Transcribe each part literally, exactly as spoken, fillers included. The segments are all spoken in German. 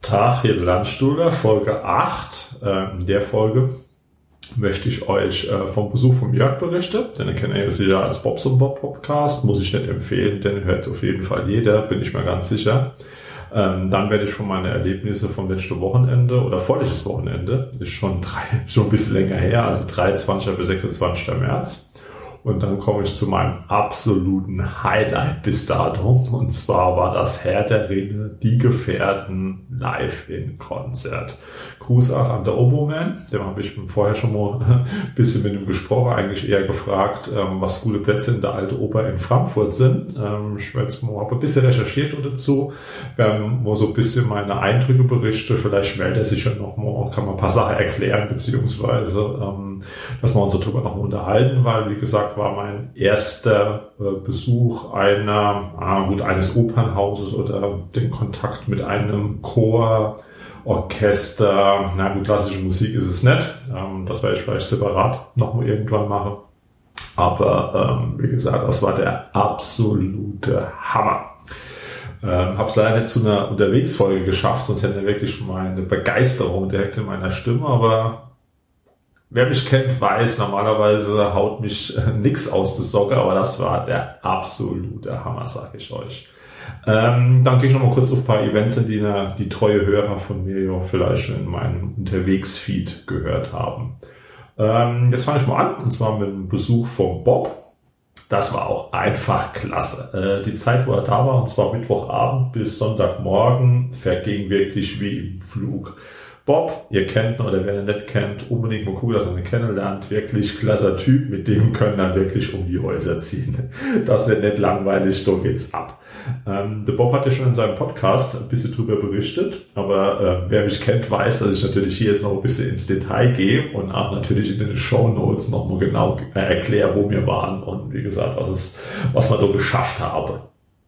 Tag, hier der Landstuhler, Folge acht. In der Folge möchte ich euch vom Besuch von Jörg berichten. Den kennt ihr sicher als Bobs und Bob Podcast. Muss ich nicht empfehlen, den hört auf jeden Fall jeder, bin ich mir ganz sicher. Dann werde ich von meinen Erlebnissen vom letzten Wochenende oder vorletztes Wochenende, ist schon, drei, schon ein bisschen länger her, also dreiundzwanzigsten bis sechsundzwanzigsten März. Und dann komme ich zu meinem absoluten Highlight bis dato. Und zwar war das Herr der Ringe, die Gefährten live in Konzert. Gruß auch an der Oboman. Dem habe ich vorher schon mal ein bisschen mit ihm gesprochen. Eigentlich eher gefragt, was gute Plätze in der Alte Oper in Frankfurt sind. Ich habe ein bisschen recherchiert dazu. Wir haben mal so ein bisschen meine Eindrücke berichtet. Vielleicht meldet er sich ja noch mal und kann man ein paar Sachen erklären, beziehungsweise, dass wir uns darüber noch mal unterhalten, weil, wie gesagt, war mein erster äh, Besuch einer, ah, gut, eines Opernhauses oder den Kontakt mit einem Chor, Orchester. Na gut, klassische Musik ist es nicht. Ähm, das werde ich vielleicht separat nochmal irgendwann machen. Aber ähm, wie gesagt, das war der absolute Hammer. Ähm, habe es leider nicht zu einer Unterwegsfolge geschafft, sonst hätte er wirklich meine Begeisterung direkt in meiner Stimme, aber wer mich kennt, weiß, normalerweise haut mich äh, nix aus der Socke, aber das war der absolute Hammer, sag ich euch. Ähm, dann gehe ich noch mal kurz auf ein paar Events, in die die treue Hörer von mir ja vielleicht schon in meinem Unterwegs-Feed gehört haben. Ähm, jetzt fange ich mal an, und zwar mit dem Besuch vom Bob. Das war auch einfach klasse. Äh, die Zeit, wo er da war, und zwar Mittwochabend bis Sonntagmorgen, verging wirklich wie im Flug. Bob, ihr kennt ihn oder wer ihn nicht kennt, unbedingt mal gucken, dass ihr ihn kennenlernt. Wirklich klasser Typ, mit dem können dann wirklich um die Häuser ziehen. Das wird nicht langweilig, da geht's ab. Ähm, der Bob hat ja schon in seinem Podcast ein bisschen drüber berichtet, aber äh, wer mich kennt, weiß, dass ich natürlich hier jetzt noch ein bisschen ins Detail gehe und auch natürlich in den Shownotes noch mal genau äh, erkläre, wo wir waren und wie gesagt, was es, was wir da geschafft haben.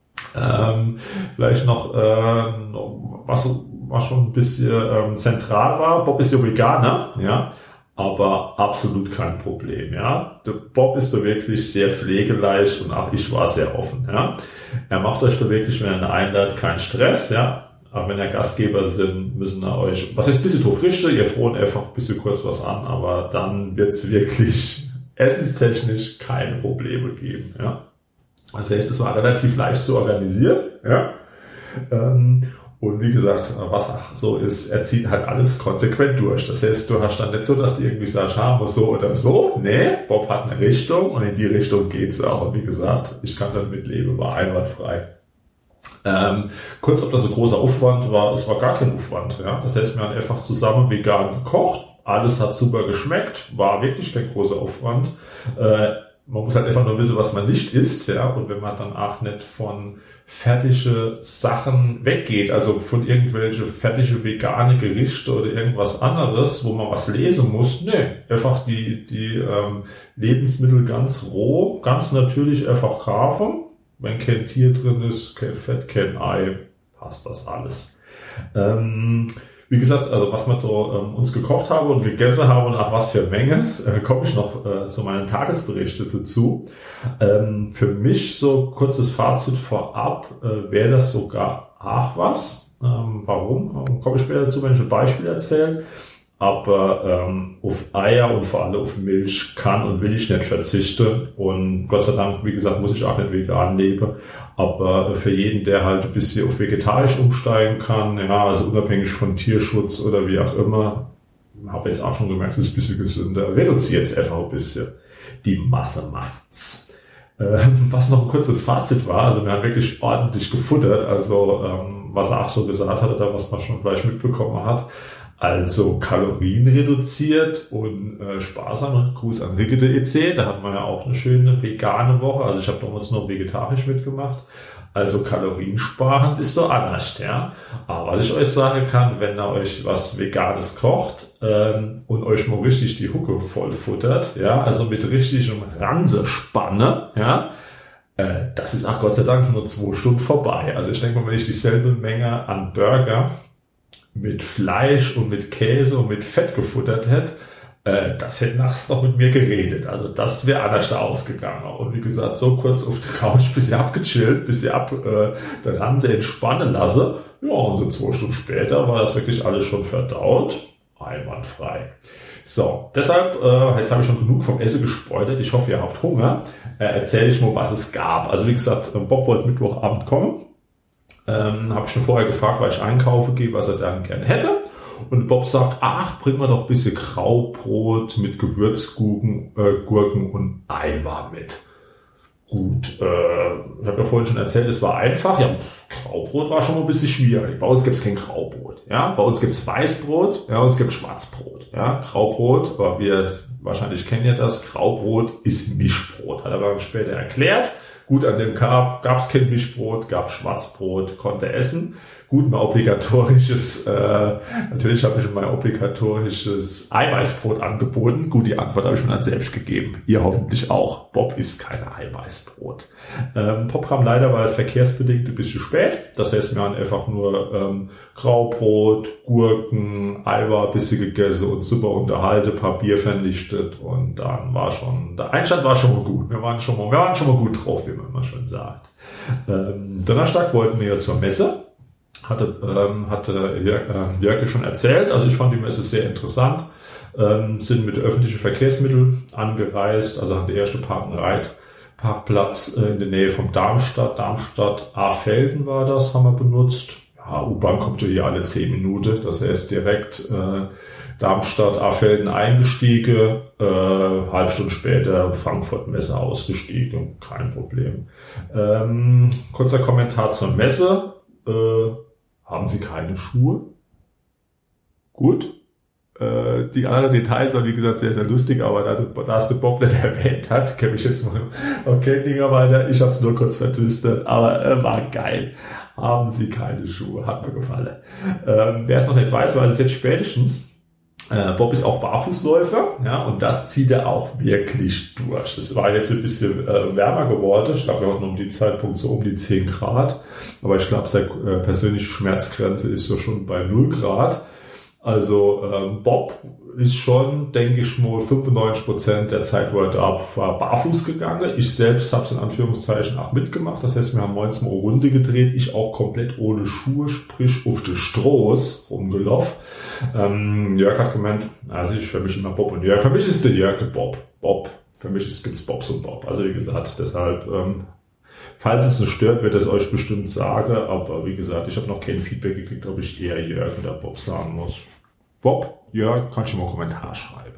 Ähm, vielleicht noch, äh, was was schon ein bisschen ähm, zentral war. Bob ist ja Veganer, ja, aber absolut kein Problem, ja. Der Bob ist da wirklich sehr pflegeleicht und auch ich war sehr offen, ja. Er macht euch da wirklich, wenn er einladet, keinen Stress, ja. Aber wenn ihr Gastgeber sind, müssen er euch, was heißt ein bisschen drauf richten, ihr frohen einfach ein bisschen kurz was an, aber dann wird's wirklich essenstechnisch keine Probleme geben, ja. Das heißt, es war relativ leicht zu organisieren, ja. Ähm, Und wie gesagt, was auch so ist, er zieht halt alles konsequent durch. Das heißt, du hast dann nicht so, dass du irgendwie sagst, ha, muss so oder so. Nee, Bob hat eine Richtung und in die Richtung geht's auch. Und wie gesagt, ich kann dann mitleben, war einwandfrei. Ähm, kurz, ob das ein großer Aufwand war, es war gar kein Aufwand. Ja? Das heißt, wir haben einfach zusammen vegan gekocht. Alles hat super geschmeckt, war wirklich kein großer Aufwand. Äh, Man muss halt einfach nur wissen, was man nicht isst, ja, und wenn man dann auch nicht von fertige Sachen weggeht, also von irgendwelche fertige vegane Gerichte oder irgendwas anderes, wo man was lesen muss, ne, einfach die die ähm, Lebensmittel ganz roh, ganz natürlich einfach kaufen. Wenn kein Tier drin ist, kein Fett, kein Ei, passt das alles. Ähm, Wie gesagt, also was wir da ähm, uns gekocht haben und gegessen haben und nach was für Menge, äh, komme ich noch äh, zu meinen Tagesberichten dazu. Ähm, für mich so kurzes Fazit vorab, äh, wäre das sogar auch was. Ähm, warum? Ähm, komme ich später dazu, wenn ich ein Beispiel erzähle. Aber ähm, auf Eier und vor allem auf Milch kann und will ich nicht verzichten. Und Gott sei Dank, wie gesagt, muss ich auch nicht vegan leben. Aber für jeden, der halt ein bisschen auf vegetarisch umsteigen kann, ja, also unabhängig von Tierschutz oder wie auch immer, habe jetzt auch schon gemerkt, das ist ein bisschen gesünder. Reduziert es einfach ein bisschen. Die Masse macht's. Ähm, was noch ein kurzes Fazit war, also wir haben wirklich ordentlich gefuttert. Also ähm, was er auch so gesagt hat oder was man schon vielleicht mitbekommen hat. Also Kalorien reduziert und äh, sparsam. Gruß an Rickete et cetera. Da hat man ja auch eine schöne vegane Woche. Also ich habe damals noch vegetarisch mitgemacht. Also kaloriensparend ist doch anders, ja. Aber was ich euch sagen kann, wenn ihr euch was Veganes kocht ähm, und euch mal richtig die Hucke voll futtert, ja, also mit richtigem Ransespanne, ja, äh, das ist auch Gott sei Dank nur zwei Stunden vorbei. Also ich denke mal, wenn ich dieselbe Menge an Burger mit Fleisch und mit Käse und mit Fett gefuttert hätte, Äh, das hätte nachts noch mit mir geredet. Also das wäre anders da ausgegangen. Und wie gesagt, so kurz auf der Couch, bis sie abgechillt, bis sie ab äh, daran sie entspannen lasse. Ja, und so zwei Stunden später war das wirklich alles schon verdaut. Einwandfrei. So, deshalb, äh, jetzt habe ich schon genug vom Essen gespoilert. Ich hoffe, ihr habt Hunger. Äh, erzähle ich mal, was es gab. Also wie gesagt, Bob wollte Mittwochabend kommen. Ähm, habe ich schon vorher gefragt, weil ich einkaufen gehe, was er dann gerne hätte. Und Bob sagt, ach, bring mal doch ein bisschen Graubrot mit Gewürzgurken äh, Gurken und Eiweiß mit. Gut, äh, ich habe ja vorhin schon erzählt, es war einfach. Ja, Graubrot war schon mal ein bisschen schwierig. Bei uns gibt's kein Graubrot. Ja, bei uns gibt's Weißbrot, ja, und es gibt Schwarzbrot. Ja, Graubrot, aber wir wahrscheinlich kennen ja das. Graubrot ist Mischbrot, hat er aber später erklärt. Gut, an dem Tag gab's kein Mischbrot, gab's Schwarzbrot, konnte essen. Gut, mein obligatorisches, äh, natürlich habe ich mein obligatorisches Eiweißbrot angeboten. Gut, die Antwort habe ich mir dann selbst gegeben. Ihr hoffentlich auch. Bob isst kein Eiweißbrot. Ähm, Bob kam leider, weil verkehrsbedingt ein bisschen spät. Das heißt, wir haben einfach nur ähm, Graubrot, Gurken, Eiweiß ein bisschen gegessen und super unterhalten, ein paar Bier vernichtet und dann war schon, der Einstand war schon mal gut. Wir waren schon mal, wir waren schon mal gut drauf, wie man immer schon sagt. Ähm, Donnerstag wollten wir ja zur Messe. Hatte, ähm, hatte Jörg, äh, Jörg schon erzählt. Also ich fand die Messe sehr interessant. Ähm, sind mit öffentlichen Verkehrsmitteln angereist. Also an der erste Park-and-Ride Parkplatz äh, in der Nähe vom Darmstadt. Darmstadt-Afelden war das, haben wir benutzt. Ja, U-Bahn kommt ja hier alle zehn Minuten. Das heißt direkt äh, Darmstadt-Afelden eingestiegen. Äh, halb Stunde später Frankfurt-Messe ausgestiegen. Kein Problem. Ähm, kurzer Kommentar zur Messe. Äh, haben Sie keine Schuhe? Gut. Äh, die anderen Details waren, wie gesagt, sehr, sehr lustig, aber da, da es der Bob nicht erwähnt hat, kenne ich jetzt mal okay, Dinger weiter. Ich habe es nur kurz verdüstert, aber äh, war geil. Haben Sie keine Schuhe? Hat mir gefallen. Ähm, wer es noch nicht weiß, weiß es jetzt spätestens. Äh, Bob ist auch Barfußläufer, ja, und das zieht er auch wirklich durch. Es war jetzt ein bisschen äh, wärmer geworden. Ich glaube, wir hatten um die Zeitpunkt so um die zehn Grad. Aber ich glaube, seine äh, persönliche Schmerzgrenze ist so schon bei null Grad. Also ähm, Bob ist schon, denke ich mal, fünfundneunzig Prozent der Zeit, wo er da war, barfuß gegangen. Ich selbst habe es in Anführungszeichen auch mitgemacht. Das heißt, wir haben neunzehn Mal Runde gedreht. Ich auch komplett ohne Schuhe, sprich auf den Stroß rumgelaufen. Ähm, Jörg hat gemeint, also ich vermische immer Bob und Jörg. Für mich ist der Jörg der Bob. Bob. Für mich gibt es Bobs und Bob. Also wie gesagt, deshalb... Ähm, falls es nicht stört, wird es euch bestimmt sagen, aber wie gesagt, ich habe noch kein Feedback gekriegt, ob ich eher Jörg oder Bob sagen muss. Bob, Jörg, kannst du mal einen Kommentar schreiben.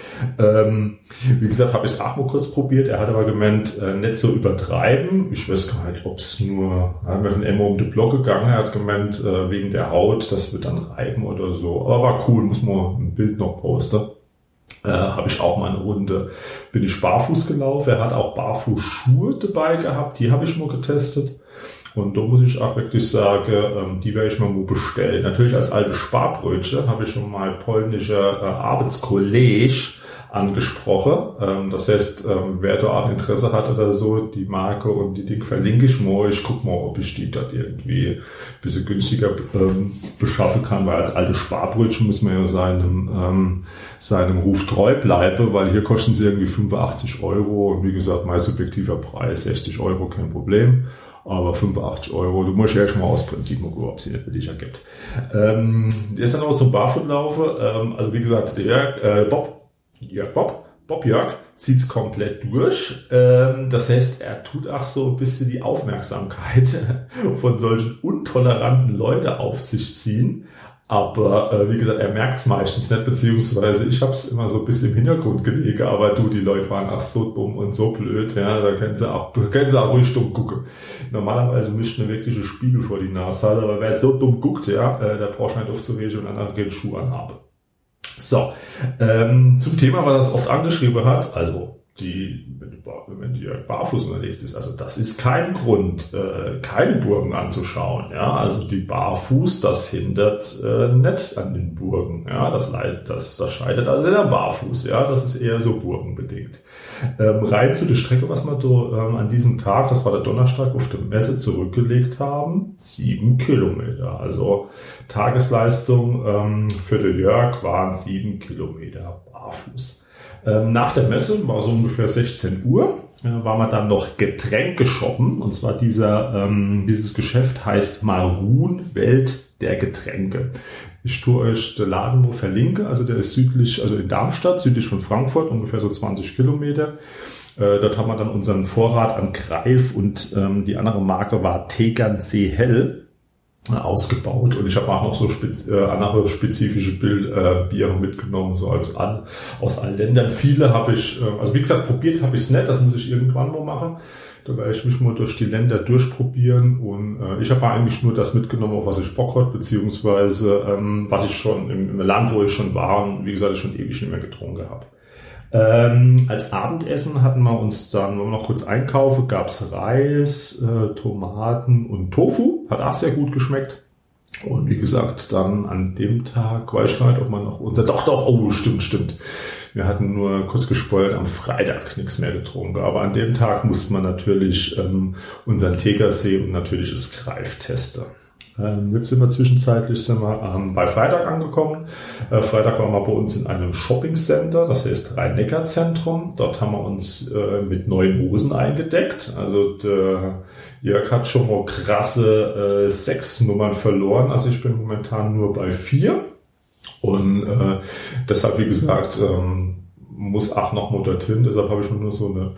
Ähm, wie gesagt, habe ich es auch mal kurz probiert. Er hat aber gemeint, äh, nicht so übertreiben. Ich weiß gar nicht, ob es nur, ja, wir sind immer um den Block gegangen. Er hat gemeint, äh, wegen der Haut, das wird dann reiben oder so. Aber war cool, muss man ein Bild noch posten. Äh, habe ich auch mal eine Runde, bin ich barfuß gelaufen. Er hat auch Barfußschuhe dabei gehabt, die habe ich mal getestet. Und da muss ich auch wirklich sagen, ähm, die werde ich mal mal bestellen. Natürlich als alte Sparbrötchen habe ich schon mal polnischer äh, Arbeitskollege angesprochen. Ähm, das heißt, ähm, wer da auch Interesse hat oder so, die Marke und die Ding verlinke ich mal. Ich guck mal, ob ich die dann irgendwie ein bisschen günstiger ähm, beschaffen kann, weil als alte Sparbrötchen muss man ja seinem, ähm, seinem Ruf treu bleiben, weil hier kosten sie irgendwie fünfundachtzig Euro und wie gesagt, mein subjektiver Preis sechzig Euro, kein Problem. Aber fünfundachtzig Euro, du musst ja schon mal aus Prinzip mal gucken, ob es hier für dich ergibt. Ähm, der ist dann auch zum Barfußlaufen. Ähm, also wie gesagt, der Jörg, äh, Bob, Jörg Bob, Bob Jörg zieht's komplett durch. Ähm, das heißt, er tut auch so ein bisschen die Aufmerksamkeit von solchen untoleranten Leuten auf sich ziehen. Aber äh, wie gesagt, er merkt's meistens nicht, beziehungsweise ich habe es immer so ein bisschen im Hintergrund gelegen, aber du, die Leute waren ach so dumm und so blöd, ja, da können sie auch, können sie auch ruhig dumm gucken. Normalerweise mischt eine wirkliche Spiegel vor die Nase, aber wer so dumm guckt, ja, äh, der braucht nicht aufzuregen und dann auch keine Schuhe anhaben. So, ähm, zum Thema, was er oft angeschrieben hat, also die, wenn, du, wenn die barfuß unterwegs ist, also das ist kein Grund, äh, keine Burgen anzuschauen. Ja, also die Barfuß, das hindert äh, nicht an den Burgen. Ja, das leidet, das, das scheitert also in der Barfuß. Ja, das ist eher so burgenbedingt. Ähm, rein zu der Strecke, was wir da ähm, an diesem Tag, das war der Donnerstag, auf der Messe zurückgelegt haben, sieben Kilometer. Also Tagesleistung ähm, für den Jörg waren sieben Kilometer barfuß. Ähm, nach der Messe, war so ungefähr sechzehn Uhr, äh, waren wir dann noch Getränke shoppen. Und zwar dieser, ähm, dieses Geschäft heißt Marun Welt der Getränke. Ich tue euch den Laden wo verlinke. Also der ist südlich, also in Darmstadt, südlich von Frankfurt, ungefähr so zwanzig Kilometer. Äh, dort haben wir dann unseren Vorrat an Greif und ähm, die andere Marke war Tegernsee Hell ausgebaut, und ich habe auch noch so spez- äh, andere spezifische Bild, äh, Biere mitgenommen, so als an, aus allen Ländern. Viele habe ich, äh, also wie gesagt, probiert habe ich es nicht, das muss ich irgendwann mal machen. Da werde ich mich mal durch die Länder durchprobieren, und äh, ich habe eigentlich nur das mitgenommen, auf was ich Bock hatte, beziehungsweise ähm, was ich schon im, im Land, wo ich schon war, und wie gesagt, ich schon ewig nicht mehr getrunken habe. Ähm, als Abendessen hatten wir uns dann, wenn wir noch kurz einkaufen, gab's Reis, äh, Tomaten und Tofu. Hat auch sehr gut geschmeckt. Und wie gesagt, dann an dem Tag, weiß ich nicht, ob man noch unser, doch, doch, oh, stimmt, stimmt. Wir hatten nur kurz gespoilt, am Freitag nichts mehr getrunken. Aber an dem Tag musste man natürlich ähm, unseren Tegersee und natürlich das Greif testen. Ähm, jetzt sind wir zwischenzeitlich sind wir ähm, bei Freitag angekommen. Äh, Freitag waren wir bei uns in einem Shoppingcenter, das heißt Rhein-Neckar-Zentrum. Dort haben wir uns äh, mit neuen Hosen eingedeckt. Also der Jörg hat schon mal krasse äh, sechs Nummern verloren. Also ich bin momentan nur bei vier. Und äh, deshalb, wie gesagt, ähm, muss auch noch mal dorthin. Deshalb habe ich mir nur so eine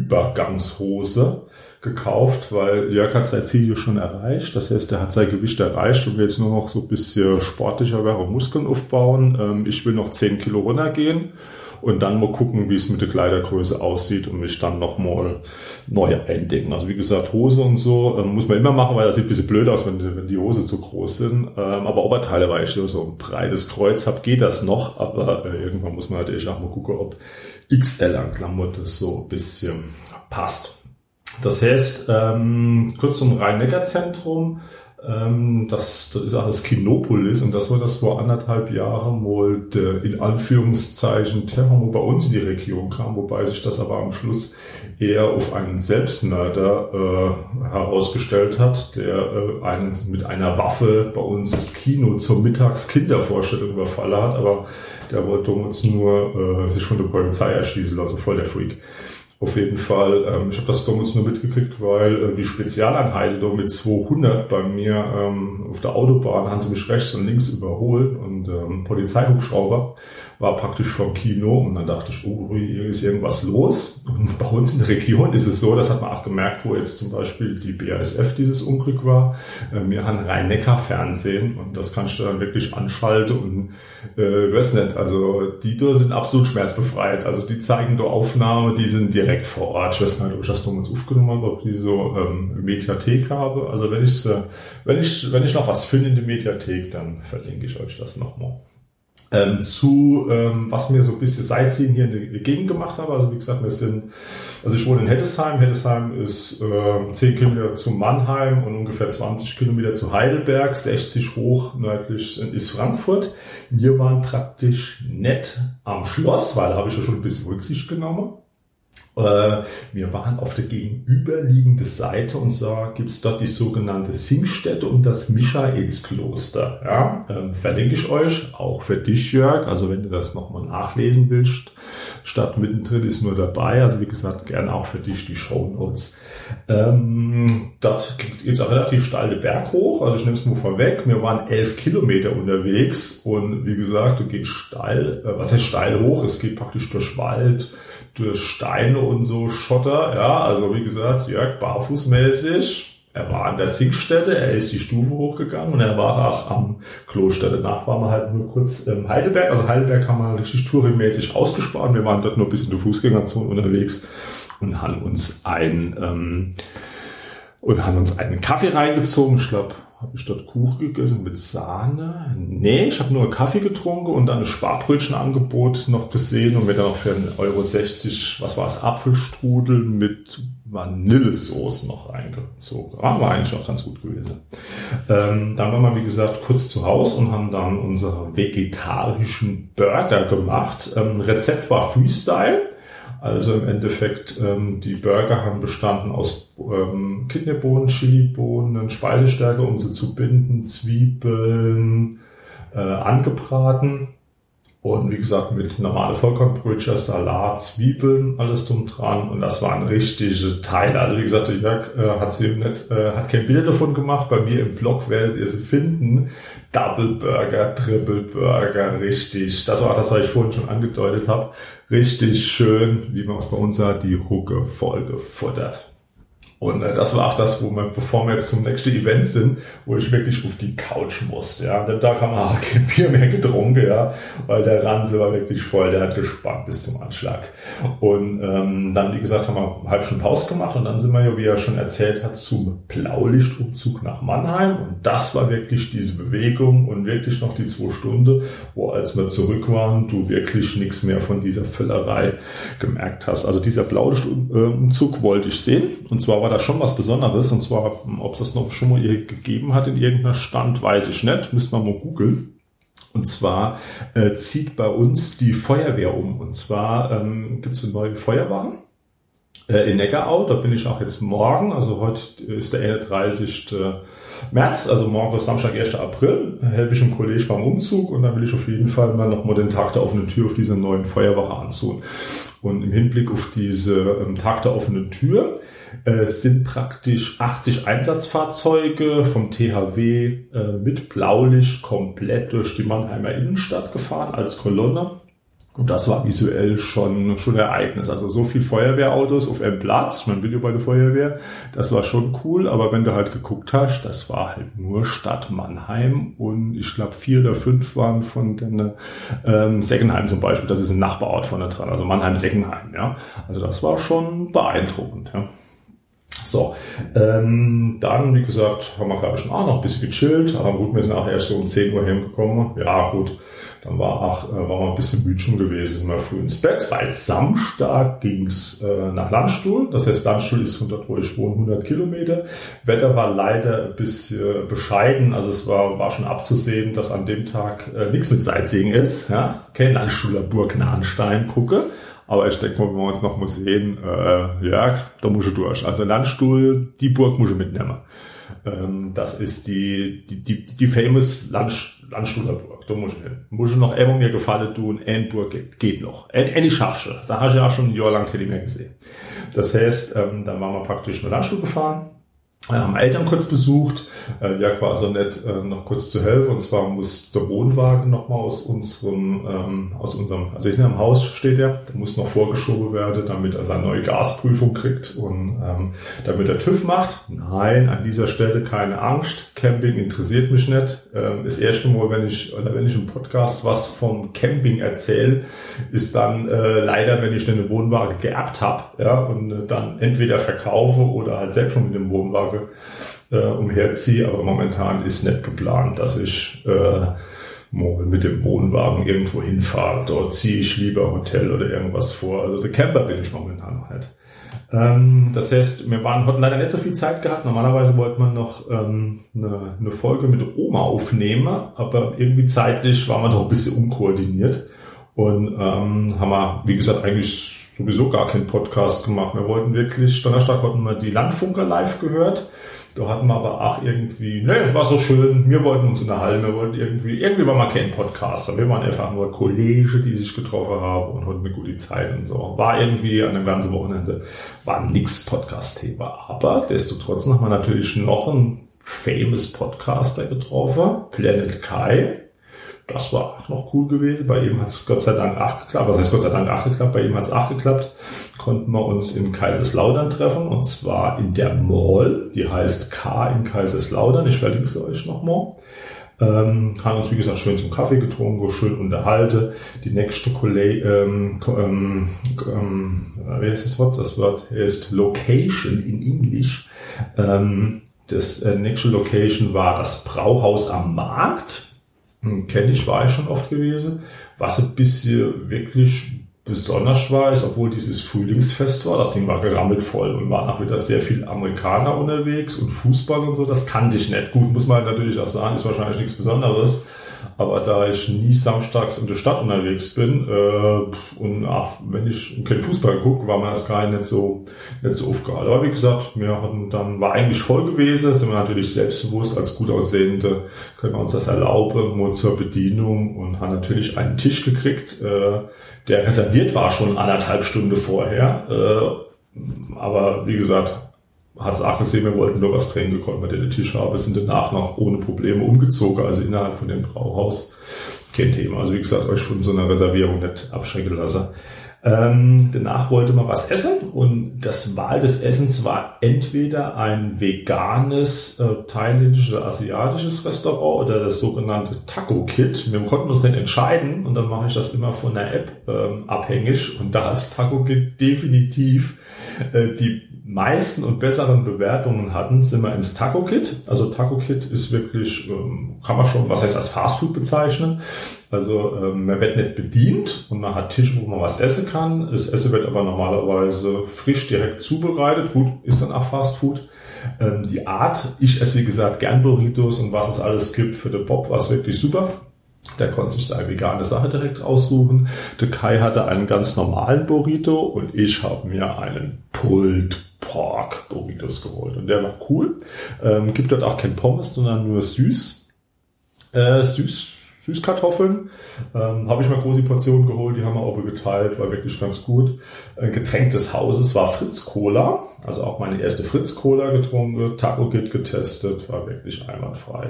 Übergangshose gekauft, weil Jörg hat sein Ziel schon erreicht. Das heißt, er hat sein Gewicht erreicht und will jetzt nur noch so ein bisschen sportlicher werden, Muskeln aufbauen. Ähm, ich will noch zehn Kilo runtergehen und dann mal gucken, wie es mit der Kleidergröße aussieht und mich dann nochmal neu eindecken. Also wie gesagt, Hose und so ähm, muss man immer machen, weil das sieht ein bisschen blöd aus, wenn die, wenn die Hose zu groß sind. Ähm, aber Oberteile, weil ich so ein breites Kreuz habe, geht das noch. Aber äh, irgendwann muss man natürlich auch mal gucken, ob X L an Klamotte so ein bisschen passt. Das heißt, ähm, kurz zum Rhein-Neckar-Zentrum, ähm, das, das ist auch das Kinopolis, und das war das vor anderthalb Jahren mal der, in Anführungszeichen, Terror bei uns in die Region kam, wobei sich das aber am Schluss eher auf einen Selbstmörder äh, herausgestellt hat, der äh, einen mit einer Waffe bei uns das Kino zur Mittagskindervorstellung überfallen hat, aber der wollte damals nur äh, sich von der Polizei erschießen lassen, voll der Freak. Auf jeden Fall, ähm, ich habe das damals nur mitgekriegt, weil äh, die Spezialeinheit da mit zweihundert bei mir ähm, auf der Autobahn haben sie mich rechts und links überholt, und ähm, Polizeihubschrauber war praktisch vom Kino, und dann dachte ich, oh, hier ist irgendwas los. Und bei uns in der Region ist es so, das hat man auch gemerkt, wo jetzt zum Beispiel die B A S F dieses Unglück war. Äh, wir haben Rhein-Neckar-Fernsehen, und das kannst du dann wirklich anschalten, und äh, weiß nicht, also die da sind absolut schmerzbefreit. Also die zeigen da Aufnahmen, die sind direkt vor Ort. Ich weiß nicht, ob ich das damals aufgenommen habe, ob die so ähm, Mediathek habe. Also wenn ich äh, wenn ich wenn ich noch was finde in der Mediathek, dann verlinke ich euch das nochmal. Ähm, zu, ähm, was mir so ein bisschen Sightseeing hier in der Gegend gemacht habe. Also wie gesagt, wir sind, also ich wohne in Heddesheim. Heddesheim ist äh, zehn Kilometer zu Mannheim und ungefähr zwanzig Kilometer zu Heidelberg. sechzig hoch nördlich ist Frankfurt. Wir waren praktisch nicht am Schloss, weil da habe ich ja schon ein bisschen Rücksicht genommen. Äh, wir waren auf der gegenüberliegenden Seite, und zwar gibt's dort die sogenannte Singstätte und das Michaelskloster. Ja, ähm, verlinke ich euch, auch für dich, Jörg. Also wenn du das nochmal nachlesen willst, statt mittendrin ist nur dabei. Also wie gesagt, gerne auch für dich die Shownotes. Ähm, dort gibt's auch relativ steile Berg hoch. Also ich nehme es mal vorweg. Wir waren elf Kilometer unterwegs, und wie gesagt, du gehst steil, äh, was heißt steil hoch? Es geht praktisch durch Wald, durch Steine und so Schotter, ja, also wie gesagt, Jörg barfußmäßig, er war an der Singstätte, er ist die Stufe hochgegangen, und er war auch am Kloster. Danach waren wir halt nur kurz im Heidelberg, also Heidelberg haben wir richtig tourimäßig ausgespart, wir waren dort nur ein bisschen in der Fußgängerzone unterwegs und haben uns ein, ähm, und haben uns einen Kaffee reingezogen, ich glaube, habe ich dort Kuchen gegessen mit Sahne? Nee, ich habe nur Kaffee getrunken und dann ein Sparbrötchenangebot noch gesehen und mir dann noch für einen Euro sechzig, was war es, Apfelstrudel mit Vanillesoße noch reingezogen. Ah, war eigentlich auch ganz gut gewesen. Ähm, dann waren wir, wie gesagt, kurz zu Hause und haben dann unsere vegetarischen Burger gemacht. Ähm, Rezept war Freestyle. Also im Endeffekt, ähm, die Burger haben bestanden aus ähm, Kidneybohnen, Chilibohnen, Speisestärke, um sie zu binden, Zwiebeln, äh, angebraten. Und wie gesagt, mit normale Vollkornbrötchen, Salat, Zwiebeln, alles drum dran. Und das waren richtige Teile. Also wie gesagt, der Jörg äh, hat sie nicht, äh, hat kein Bild davon gemacht. Bei mir im Blog werdet ihr sie finden. Double Burger, Triple Burger, richtig. Das war auch das, was ich vorhin schon angedeutet habe. Richtig schön, wie man es bei uns sagt, die Hucke voll gefuttert. Und äh, das war auch das, wo wir, bevor wir jetzt zum nächsten Event sind, wo ich wirklich auf die Couch musste. Ja, an dem Tag haben wir auch kein Bier mehr getrunken, ja, weil der Ranse war wirklich voll, der hat gespannt bis zum Anschlag. Und ähm, dann, wie gesagt, haben wir eine halbe Stunde Pause gemacht und dann sind wir ja, wie er schon erzählt hat, zum Blaulichtumzug nach Mannheim. Und das war wirklich diese Bewegung und wirklich noch die zwei Stunden, wo als wir zurück waren, du wirklich nichts mehr von dieser Völlerei gemerkt hast. Also dieser Blaulichtumzug wollte ich sehen. Und zwar war da schon was Besonderes, und zwar, ob es das noch schon mal gegeben hat in irgendeiner Stand, weiß ich nicht, müsste man mal googeln. Und zwar äh, zieht bei uns die Feuerwehr um. Und zwar ähm, gibt es eine neue Feuerwache äh, in Neckarau. Da bin ich auch jetzt morgen, also heute ist der einunddreißigste März, also morgen ist Samstag, erster April, helfe ich einem Kollegen beim Umzug und dann will ich auf jeden Fall mal nochmal den Tag der offenen Tür auf diese neuen Feuerwache anziehen. Und im Hinblick auf diese ähm, Tag der offenen Tür äh, sind praktisch achtzig Einsatzfahrzeuge vom T H W äh, mit Blaulicht komplett durch die Mannheimer Innenstadt gefahren als Kolonne. Und das war visuell schon schon ein Ereignis. Also so viel Feuerwehrautos auf einem Platz, man will ja bei der Feuerwehr, das war schon cool. Aber wenn du halt geguckt hast, das war halt nur Stadt Mannheim. Und ich glaube vier oder fünf waren von den ähm, Seckenheim zum Beispiel. Das ist ein Nachbarort von da dran, also Mannheim-Seckenheim. Ja, also das war schon beeindruckend. Ja. So, ähm, dann, wie gesagt, haben wir, glaube ich, schon auch noch ein bisschen gechillt. Aber gut, wir sind auch erst so um zehn Uhr heimgekommen. Ja, gut. Dann war auch, äh, war mal ein bisschen müde schon gewesen, sind wir früh ins Bett, weil Samstag ging's äh, nach Landstuhl. Das heißt, Landstuhl ist von dort, wo ich wohne, hundert Kilometer. Wetter war leider ein bisschen bescheiden. Also es war, war schon abzusehen, dass an dem Tag äh, nichts mit Sightseeing ist. Ja? Kein Landstuhler Burg Nahenstein gucke. Aber ich denke mal, wenn wir uns noch mal sehen, äh, ja, da muss ich durch. Also Landstuhl, die Burg muss ich mitnehmen. Ähm, das ist die, die, die, die famous Land, Landstuhler Burg. Da muss ich hin. Muss ich noch einmal mir gefallen tun, eine Burg geht, geht noch. Eine schaffst du. Da hast du ja auch schon ein Jahr lang keine mehr gesehen. Das heißt, ähm, dann waren wir praktisch mit Landstuhl gefahren. Wir haben Eltern kurz besucht. Äh, Jörg war also nett, äh, noch kurz zu helfen. Und zwar muss der Wohnwagen nochmal aus unserem, ähm, aus unserem, also hinter dem Haus steht er. Der muss noch vorgeschoben werden, damit er seine neue Gasprüfung kriegt und ähm, damit er TÜV macht. Nein, an dieser Stelle keine Angst. Camping interessiert mich nicht. Ähm, das erste Mal, wenn ich, oder wenn ich im Podcast was vom Camping erzähle, ist dann äh, leider, wenn ich den Wohnwagen geerbt habe, ja, und äh, dann entweder verkaufe oder halt selbst schon mit dem Wohnwagen äh, umherziehe, aber momentan ist nicht geplant, dass ich äh, mal mit dem Wohnwagen irgendwo hinfahre. Dort ziehe ich lieber Hotel oder irgendwas vor. Also der Camper bin ich momentan noch nicht. Ähm, das heißt, wir waren, hatten leider nicht so viel Zeit gehabt. Normalerweise wollte man noch ähm, eine, eine Folge mit der Oma aufnehmen, aber irgendwie zeitlich war man doch ein bisschen unkoordiniert und ähm, haben wir, wie gesagt, eigentlich sowieso gar keinen Podcast gemacht. Wir wollten wirklich, Donnerstag hatten wir die Landfunker live gehört. Da hatten wir aber auch irgendwie, ne, es war so schön, wir wollten uns unterhalten, wir wollten irgendwie, irgendwie war mal kein Podcaster. Wir waren einfach nur Kollegen, die sich getroffen haben und hatten eine gute Zeit und so. War irgendwie an dem ganzen Wochenende, war nix Podcast-Thema. Aber destotrotz haben wir natürlich noch einen famous Podcaster getroffen, Planet Kai. Das war auch noch cool gewesen. Bei ihm hat es Gott sei Dank auch geklappt. Was heißt Gott sei Dank auch geklappt? Bei ihm hat es auch geklappt. Konnten wir uns in Kaiserslautern treffen. Und zwar in der Mall. Die heißt K in Kaiserslautern. Ich verlinke sie euch nochmal. Ähm, haben uns, wie gesagt, schön zum Kaffee getrunken, schön unterhalten. Die nächste Kollege, ähm, ähm, ähm, wie heißt das Wort? Das Wort ist Location in Englisch. Ähm, Das äh, nächste Location war das Brauhaus am Markt. Hm, kenne ich, war ich schon oft gewesen. Was ein bisschen wirklich besonders war, ist, obwohl dieses Frühlingsfest war, das Ding war gerammelt voll und waren auch wieder sehr viele Amerikaner unterwegs und Fußball und so, das kannte ich nicht. Gut, muss man natürlich auch sagen, ist wahrscheinlich nichts Besonderes, aber da ich nie samstags in der Stadt unterwegs bin äh, und auch wenn ich keinen Fußball gucke, war mir das gar nicht so nicht so aufgehalten. Aber wie gesagt, wir hatten dann, war eigentlich voll gewesen, sind wir natürlich selbstbewusst als gut aussehende, können wir uns das erlauben, nur zur Bedienung und haben natürlich einen Tisch gekriegt, äh, der reserviert war schon anderthalb Stunden vorher, äh, aber wie gesagt, hat es auch gesehen, wir wollten nur was trinken, konnten wir den Tisch haben, sind danach noch ohne Probleme umgezogen, also innerhalb von dem Brauhaus. Kein Thema. Also wie gesagt, euch von so einer Reservierung nicht abschrecken lassen. Ähm, danach wollte man was essen und das Wahl des Essens war entweder ein veganes, äh, thailändisches oder asiatisches Restaurant oder das sogenannte Taco Kit. Wir konnten uns nicht entscheiden und dann mache ich das immer von der App ähm, abhängig und da ist Taco Kit definitiv äh, die meisten und besseren Bewertungen hatten, sind wir ins Taco Kit. Also Taco Kit ist wirklich, ähm, kann man schon, was heißt als Fastfood bezeichnen. Also ähm, man wird nicht bedient und man hat Tische, wo man was essen kann. Das Essen wird aber normalerweise frisch direkt zubereitet. Gut, ist dann auch Fastfood. Ähm, die Art, ich esse wie gesagt gern Burritos und was es alles gibt für den Bob, war es wirklich super. Der konnte sich seine vegane Sache direkt aussuchen. Der Kai hatte einen ganz normalen Burrito und ich habe mir einen Pulled Pork Burritos geholt. Und der war cool. Ähm, gibt dort auch kein Pommes, sondern nur süß. Äh, süß. Süßkartoffeln. Ähm, habe ich mal große Portionen geholt, die haben wir auch geteilt, war wirklich ganz gut. Ein Getränk des Hauses war Fritz Cola, also auch meine erste Fritz Cola getrunken, Taco Kit getestet, war wirklich einwandfrei.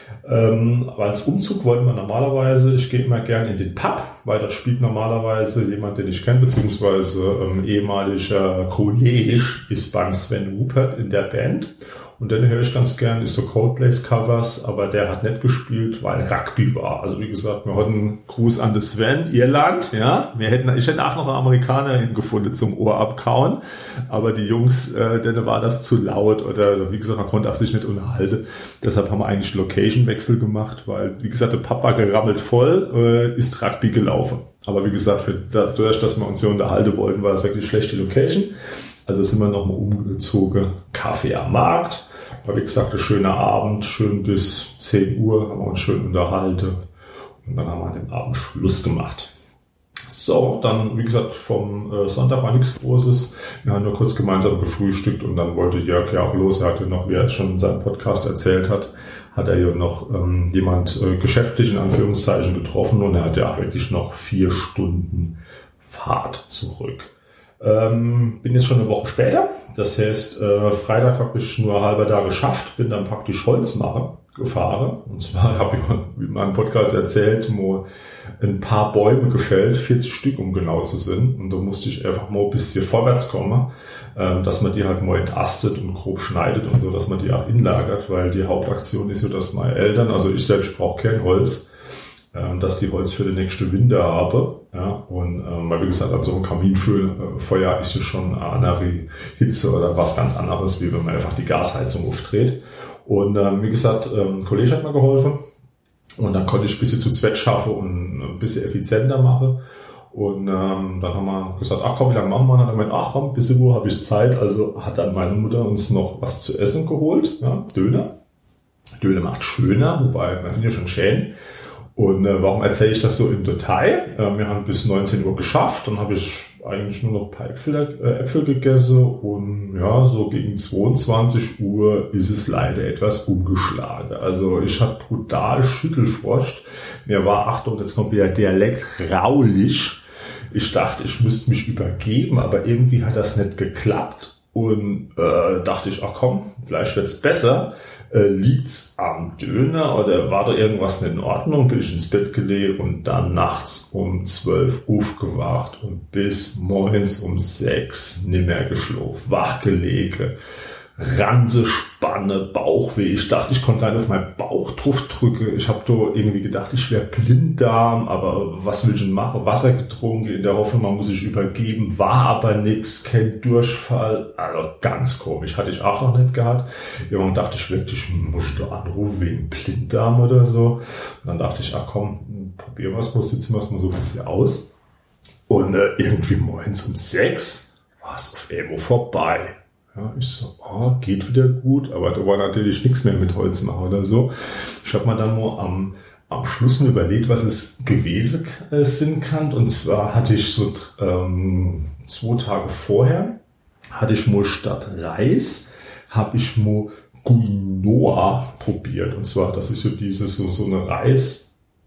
Ähm, aber als Umzug wollten wir normalerweise, ich gehe immer gerne in den Pub, weil dort spielt normalerweise jemand, den ich kenne, beziehungsweise ähm, ehemaliger Kollege ist beim Sven Rupert in der Band. Und den höre ich ganz gern, ist so Coldplays Covers, aber der hat nicht gespielt, weil Rugby war. Also wie gesagt, wir hatten einen Gruß an den Sven, Irland, ja. Wir hätten, ich hätte auch noch einen Amerikaner hingefunden zum Ohr abkauen, aber die Jungs, äh, denen war das zu laut oder wie gesagt, man konnte auch sich nicht unterhalten. Deshalb haben wir eigentlich Location-Wechsel gemacht, weil wie gesagt, der Pub war gerammelt voll, äh, ist Rugby gelaufen. Aber wie gesagt, für, dadurch, dass wir uns hier unterhalten wollten, war das wirklich schlechte Location. Also sind wir nochmal umgezogen, Kaffee am Markt. War wie gesagt ein schöner Abend, schön bis zehn Uhr, haben wir uns schön unterhalten und dann haben wir an dem Abend Schluss gemacht. So, dann wie gesagt vom äh, Sonntag war nichts Großes. Wir haben nur kurz gemeinsam gefrühstückt und dann wollte Jörg ja auch los. Er hatte noch, wie er schon in seinem Podcast erzählt hat, hat er ja noch ähm, jemand äh, geschäftlich in Anführungszeichen getroffen und er hat ja wirklich noch vier Stunden Fahrt zurück. Ähm, bin jetzt schon eine Woche später, das heißt, äh, Freitag habe ich nur halber da geschafft, bin dann praktisch Holzmacher gefahren. Und zwar habe ich, wie in meinem Podcast erzählt, nur ein paar Bäume gefällt, vierzig Stück, um genau zu sein. Und da musste ich einfach mal ein bisschen vorwärts kommen, ähm, dass man die halt mal entastet und grob schneidet und so, dass man die auch inlagert, weil die Hauptaktion ist ja, dass meine Eltern, also ich selbst brauche kein Holz, dass die Holz für den nächsten Winter habe. Ja, und ähm, weil wie gesagt, an so einem Kaminfeuer ist ja schon eine andere Hitze oder was ganz anderes, wie wenn man einfach die Gasheizung aufdreht. Und ähm, wie gesagt, ähm, ein Kollege hat mir geholfen und dann konnte ich ein bisschen zu zweit schaffen und ein bisschen effizienter machen. Und ähm, dann haben wir gesagt, ach komm, wie lange machen wir? Und dann haben wir gemeint, ach komm, bis Uhr habe ich Zeit. Also hat dann meine Mutter uns noch was zu essen geholt, ja, Döner. Döner macht schöner, wobei, wir sind ja schon Schäden. Und äh, warum erzähle ich das so im Detail? Äh, wir haben bis neunzehn Uhr geschafft, dann habe ich eigentlich nur noch ein paar Äpfel, äh, Äpfel gegessen und ja, so gegen zweiundzwanzig Uhr ist es leider etwas umgeschlagen. Also ich hatte brutal Schüttelfrost. Mir war, Achtung, jetzt kommt wieder Dialekt, raulich. Ich dachte, ich müsste mich übergeben, aber irgendwie hat das nicht geklappt. Und äh, dachte ich, ach komm, vielleicht wird's besser. Äh, liegt's am Döner oder war da irgendwas nicht in Ordnung? Bin ich ins Bett gelegt und dann nachts um zwölf aufgewacht und bis morgens um sechs nimmer geschlafen, wachgelegen. Ransespanne, Bauchweh. Ich dachte, ich konnte leider auf meinen Bauch drauf drücken. Ich habe da irgendwie gedacht, ich wäre Blinddarm, aber was will ich denn machen? Wasser getrunken, in der Hoffnung, man muss sich übergeben, war aber nix, kein Durchfall. Also ganz komisch, hatte ich auch noch nicht gehabt. Irgendwann dachte ich wirklich, muss ich da anrufen wegen Blinddarm oder so. Und dann dachte ich, ach komm, probieren wir es mal, sitzen wir es mal so ein bisschen aus. Und äh, irgendwie morgens um sechs war es auf einmal vorbei. Ja, ich so, oh, geht wieder gut, aber da war natürlich nichts mehr mit Holz machen oder so. Ich habe mir dann mal am, am Schluss überlegt, was es gewesen äh, sein kann. Und zwar hatte ich so ähm, zwei Tage vorher, hatte ich mal statt Reis, habe ich mal Quinoa probiert. Und zwar, das ist so dieses, so, so eine Reis,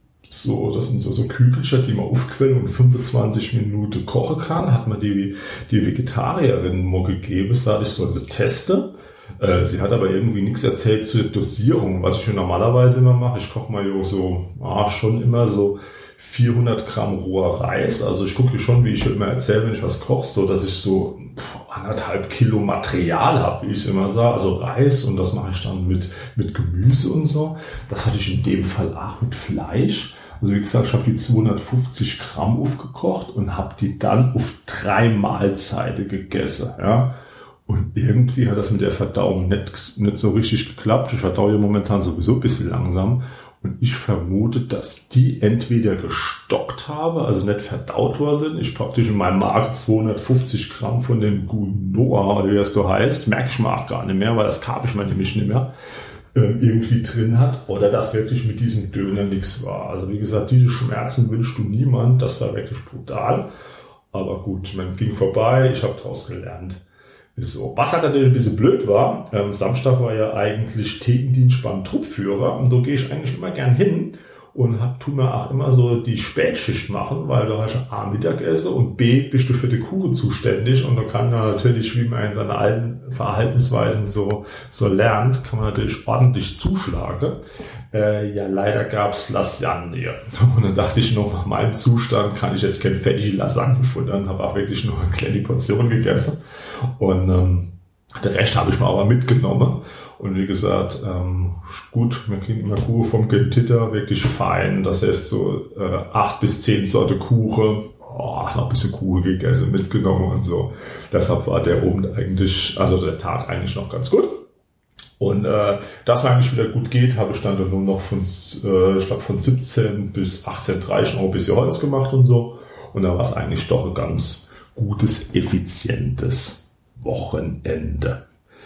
so, das sind so, so Kügelchen, die man aufquellen und fünfundzwanzig Minuten kochen kann. Hat man die, die Vegetarierin mal gegeben, sag ich, soll sie testen. Äh, sie hat aber irgendwie nichts erzählt zur Dosierung, was ich normalerweise immer mache. Ich koche mal so, ah, schon immer so vierhundert Gramm roher Reis. Also ich gucke schon, wie ich immer erzähle, wenn ich was koche, so, dass ich so pff, anderthalb Kilo Material habe, wie ich es immer sage. Also Reis, und das mache ich dann mit, mit Gemüse und so. Das hatte ich in dem Fall auch mit Fleisch. Also wie gesagt, ich habe die zweihundertfünfzig Gramm aufgekocht und habe die dann auf drei Mahlzeiten gegessen. Ja. Und irgendwie hat das mit der Verdauung nicht, nicht so richtig geklappt. Ich verdaue ja momentan sowieso ein bisschen langsam. Und ich vermute, dass die entweder gestockt habe, also nicht verdaut worden sind. Ich praktisch in meinem Magen zweihundertfünfzig Gramm von dem Quinoa, oder wie das so heißt, merke ich mir auch gar nicht mehr, weil das kaufe ich mir nämlich nicht mehr, irgendwie drin hat, oder dass wirklich mit diesem Döner nichts war. Also wie gesagt, diese Schmerzen wünschst du niemand, das war wirklich brutal. Aber gut, man ging vorbei, ich habe daraus gelernt. So. Was halt natürlich ein bisschen blöd war, ähm, Samstag war ja eigentlich Thekendienst beim Truppführer, und da gehe ich eigentlich immer gern hin und hab, tu mir auch immer so die Spätschicht machen, weil da hast du A, Mittagessen und B, bist du für die Kuchen zuständig, und da kann man natürlich, wie man in seiner alten Verhaltensweisen so, so lernt, kann man natürlich ordentlich zuschlagen. Äh, ja, leider gab's Lasagne. Und dann dachte ich noch, nach meinem Zustand kann ich jetzt kein fettige Lasagne futtern, habe auch wirklich nur eine kleine Portion gegessen. Und ähm, der Rest habe ich mir aber mitgenommen. Und wie gesagt, ähm, gut, wir kriegen immer Kuchen vom Gentitter, wirklich fein. Das heißt so äh, acht bis zehn Sorte Kuchen. Oh, noch ein bisschen Kuchen gegessen, mitgenommen und so. Deshalb war der oben eigentlich, also der Tag eigentlich noch ganz gut. Und äh, dass mir eigentlich wieder gut geht, habe ich dann nur noch von, äh, ich glaube von siebzehn bis achtzehn Uhr dreißig noch ein bisschen Holz gemacht und so. Und da war es eigentlich doch ein ganz gutes, effizientes Wochenende.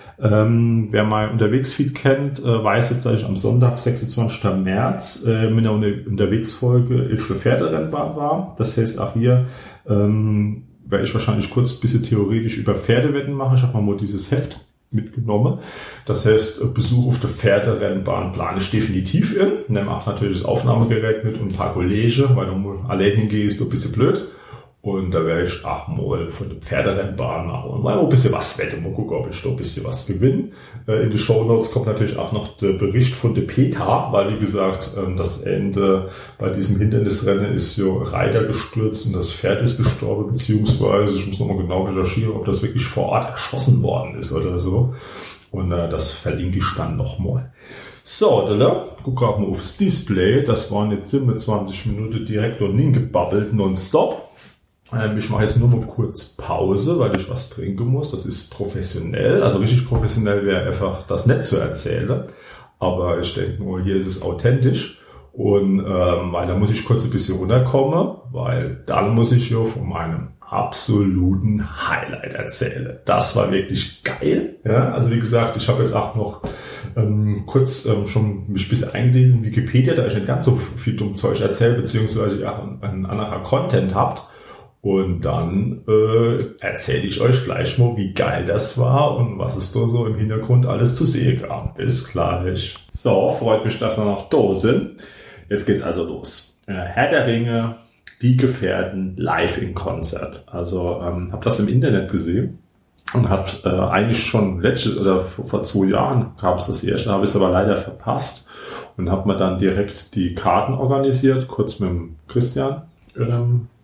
Ähm, wer mein Unterwegsfeed kennt, äh, weiß jetzt, dass ich am Sonntag, sechsundzwanzigsten März, äh, mit einer Unterwegsfolge Ilfte Pferderennbahn war. Das heißt, auch hier ähm, werde ich wahrscheinlich kurz ein bisschen theoretisch über Pferdewetten machen. Ich habe mal dieses Heft mitgenommen. Das heißt, Besuch auf der Pferderennbahn plane ich definitiv in. Nehme auch natürlich das Aufnahmegerät mit und ein paar Kollegen, weil du allein hingehst, ist du ein bisschen blöd. Und da werde ich auch mal von der Pferderennbahn machen und mal ein bisschen was wetten. Mal gucken, ob ich da ein bisschen was gewinne. In die Shownotes kommt natürlich auch noch der Bericht von der Peter, weil wie gesagt, das Ende bei diesem Hindernisrennen ist ja Reiter gestürzt und das Pferd ist gestorben, beziehungsweise ich muss nochmal genau recherchieren, ob das wirklich vor Ort erschossen worden ist oder so. Und äh, das verlinke ich dann nochmal. So, da guck auch mal aufs Display. Das waren jetzt siebenundzwanzig Minuten direkt und hingebabbelt, nonstop. Ich mache jetzt nur mal kurz Pause, weil ich was trinken muss. Das ist professionell. Also richtig professionell wäre einfach das nicht zu erzählen. Aber ich denke mal, hier ist es authentisch. Und ähm, weil da muss ich kurz ein bisschen runterkommen, weil dann muss ich ja von meinem absoluten Highlight erzählen. Das war wirklich geil. Ja, also wie gesagt, ich habe jetzt auch noch ähm, kurz ähm, schon mich ein bisschen eingelesen in Wikipedia, da ich nicht ganz so viel dumm Zeug erzähle, beziehungsweise ihr auch einen, einen anderen Content habt. Und dann äh, erzähle ich euch gleich mal, wie geil das war und was es da so im Hintergrund alles zu sehen gab. Bis gleich. So, freut mich, dass wir noch da sind. Jetzt geht's also los. Äh, Herr der Ringe, die Gefährten live in Konzert. Also ähm, habe das im Internet gesehen und habe äh, eigentlich schon letztes oder vor, vor zwei Jahren gab es das erste, habe ich es aber leider verpasst und habe mir dann direkt die Karten organisiert, kurz mit dem Christian ähm,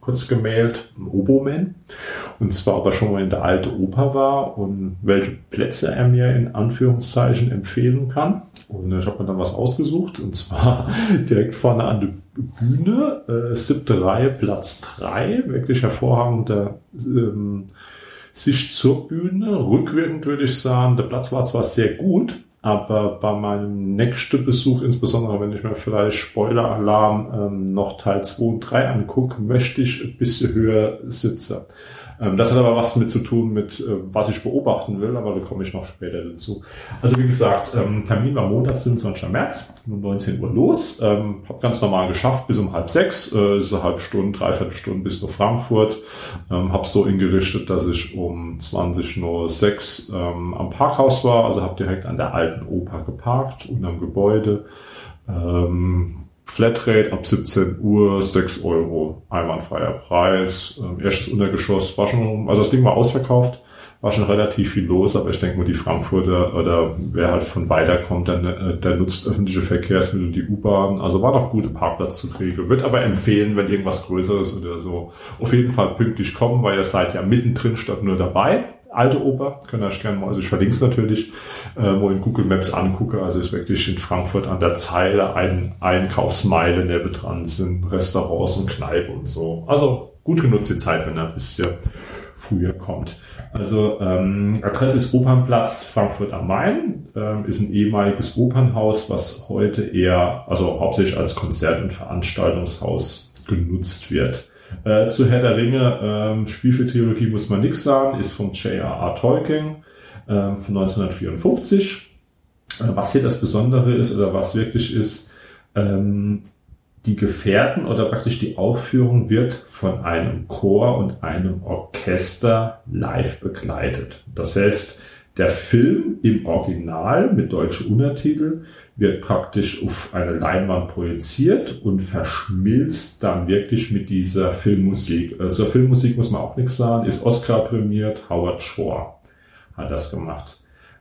kurz gemailt, ein Oboman. Und zwar, ob er schon mal in der Alte Oper war und welche Plätze er mir in Anführungszeichen empfehlen kann. Und ich habe mir dann was ausgesucht, und zwar direkt vorne an der Bühne, äh, siebte Reihe, Platz drei, wirklich hervorragender ähm, Sicht zur Bühne. Rückwirkend würde ich sagen, der Platz war zwar sehr gut, aber bei meinem nächsten Besuch, insbesondere wenn ich mir vielleicht Spoiler-Alarm ähm, noch Teil zwei und drei angucke, möchte ich ein bisschen höher sitzen. Ähm, das hat aber was mit zu tun mit, äh, was ich beobachten will, aber da komme ich noch später dazu. Also wie gesagt, ähm, Termin war Montag, siebenundzwanzigsten März, um neunzehn Uhr los. Ähm, habe ganz normal geschafft bis um halb sechs, äh, so eine halbe Stunde, dreiviertel Stunde bis nach Frankfurt. Ähm, habe so ingerichtet, dass ich um zwanzig Uhr sechs ähm, am Parkhaus war, also habe direkt an der Alten Oper geparkt, unterm Gebäude. Ähm, Flatrate ab siebzehn Uhr, sechs Euro, einwandfreier Preis. Ähm, erstes Untergeschoss war schon, also das Ding war ausverkauft, war schon relativ viel los, aber ich denke mal, die Frankfurter oder wer halt von weiter kommt, dann, äh, der nutzt öffentliche Verkehrsmittel, die U-Bahn. Also war noch gute Parkplatz zu kriegen. Würde aber empfehlen, wenn irgendwas Größeres oder so, auf jeden Fall pünktlich kommen, weil ihr seid ja mittendrin statt nur dabei. Alte Oper, könnt ihr euch gerne mal, also ich verlinke es natürlich, äh, wo in Google Maps angucke, also ist wirklich in Frankfurt an der Zeile ein Einkaufsmeile nebendran sind Restaurants und Kneipen und so. Also gut genutzt die Zeit, wenn ihr ein bisschen früher kommt. Also ähm, Adresse ist Opernplatz Frankfurt am Main, ähm, ist ein ehemaliges Opernhaus, was heute eher, also hauptsächlich als Konzert- und Veranstaltungshaus genutzt wird. Äh, zu Herr der Ringe, ähm, Spielfilmtrilogie muss man nichts sagen, ist vom J R R. Tolkien äh, von neunzehnhundertvierundfünfzig. Äh, was hier das Besondere ist oder was wirklich ist, ähm, die Gefährten oder praktisch die Aufführung wird von einem Chor und einem Orchester live begleitet. Das heißt, der Film im Original mit deutschen Untertiteln wird praktisch auf eine Leinwand projiziert und verschmilzt dann wirklich mit dieser Filmmusik. Also Filmmusik muss man auch nichts sagen, ist Oscar prämiert, Howard Shore hat das gemacht.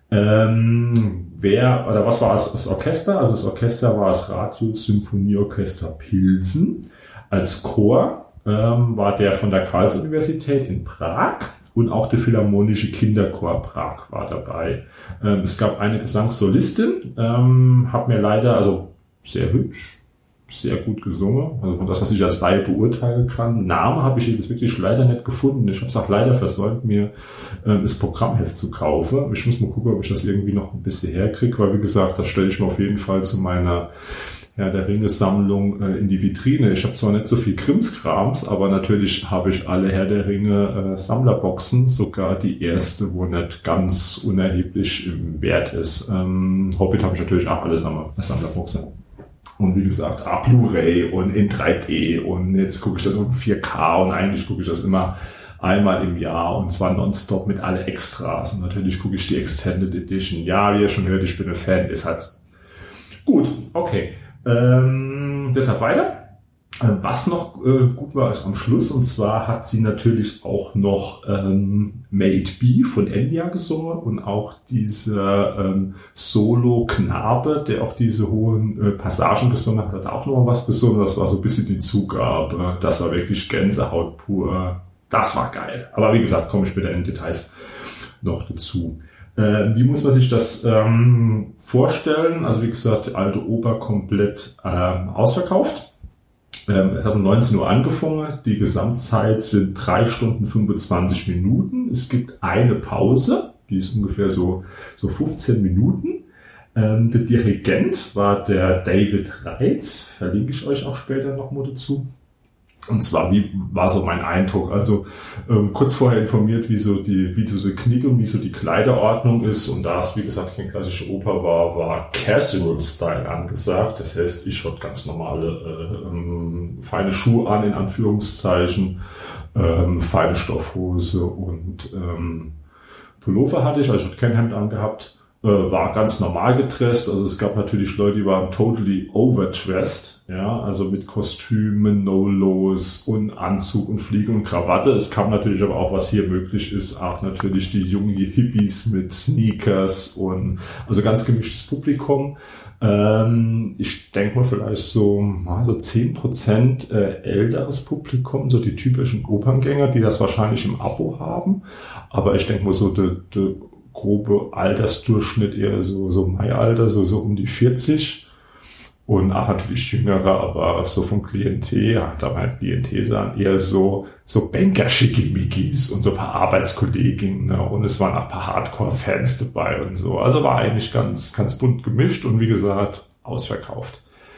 Ähm, wer, oder was war das, das Orchester? Also das Orchester war das Radio-Symphonieorchester Pilsen. Als Chor ähm, war der von der Karls-Universität in Prag. Und auch der Philharmonische Kinderchor Prag war dabei. Ähm, es gab eine Gesangssolistin, ähm, hat mir leider, also sehr hübsch, sehr gut gesungen, also von das, was ich als Laie beurteilen kann. Name habe ich jetzt wirklich leider nicht gefunden. Ich habe es auch leider versäumt, mir ähm, das Programmheft zu kaufen. Ich muss mal gucken, ob ich das irgendwie noch ein bisschen herkriege, weil wie gesagt, das stelle ich mir auf jeden Fall zu meiner Herr der Ringe-Sammlung äh, in die Vitrine. Ich habe zwar nicht so viel Krimskrams, aber natürlich habe ich alle Herr der Ringe äh, Sammlerboxen, sogar die erste, wo nicht ganz unerheblich im Wert ist. Ähm, Hobbit habe ich natürlich auch alle Sammler, Sammlerboxen. Und wie gesagt, ah, Blu-ray und in drei D und jetzt gucke ich das um vier K und eigentlich gucke ich das immer einmal im Jahr und zwar nonstop mit alle Extras. Und natürlich gucke ich die Extended Edition. Ja, wie ihr schon hört, ich bin ein Fan, ist halt gut, okay. Ähm, deshalb weiter. Was noch äh, gut war ist am Schluss, und zwar hat sie natürlich auch noch ähm, May It Be von Enya gesungen und auch dieser ähm, Solo-Knabe, der auch diese hohen äh, Passagen gesungen hat, hat auch noch mal was gesungen. Das war so ein bisschen die Zugabe. Das war wirklich Gänsehaut pur. Das war geil. Aber wie gesagt, komme ich später in Details noch dazu. Äh, wie muss man sich das ähm, vorstellen? Also wie gesagt, die Alte Oper komplett ähm, ausverkauft. Ähm, es hat um neunzehn Uhr angefangen. Die Gesamtzeit sind drei Stunden fünfundzwanzig Minuten. Es gibt eine Pause, die ist ungefähr so, so fünfzehn Minuten. Ähm, der Dirigent war der David Reitz. Verlinke ich euch auch später nochmal dazu. Und zwar, wie war so mein Eindruck? Also ähm, kurz vorher informiert, wie so die, wie so die Knicke und wie so die Kleiderordnung ist. Und da es, wie gesagt, keine klassische Oper war, war Casual Style angesagt. Das heißt, ich hatte ganz normale äh, ähm, feine Schuhe an, in Anführungszeichen, ähm, feine Stoffhose und ähm, Pullover hatte ich, also ich hatte kein Hemd angehabt. äh, war ganz normal gedresst. Also es gab natürlich Leute, die waren totally overdressed, ja, also mit Kostümen, No-Los und Anzug und Fliege und Krawatte. Es kam natürlich aber auch, was hier möglich ist, auch natürlich die jungen Hippies mit Sneakers und also ganz gemischtes Publikum. Ähm, ich denke mal vielleicht so, so zehn Prozent äh, älteres Publikum, so die typischen Operngänger, die das wahrscheinlich im Abo haben. Aber ich denke mal so der, der grobe Altersdurchschnitt eher so, so Mai-Alter, so, so um die vierzig. Und auch natürlich jüngere, aber so vom Klientel, ja, da mein Klientel sagen eher so, so Banker-Schickimickis und so ein paar Arbeitskolleginnen, ne? Und es waren auch ein paar Hardcore-Fans dabei und so. Also war eigentlich ganz, ganz bunt gemischt und wie gesagt, ausverkauft.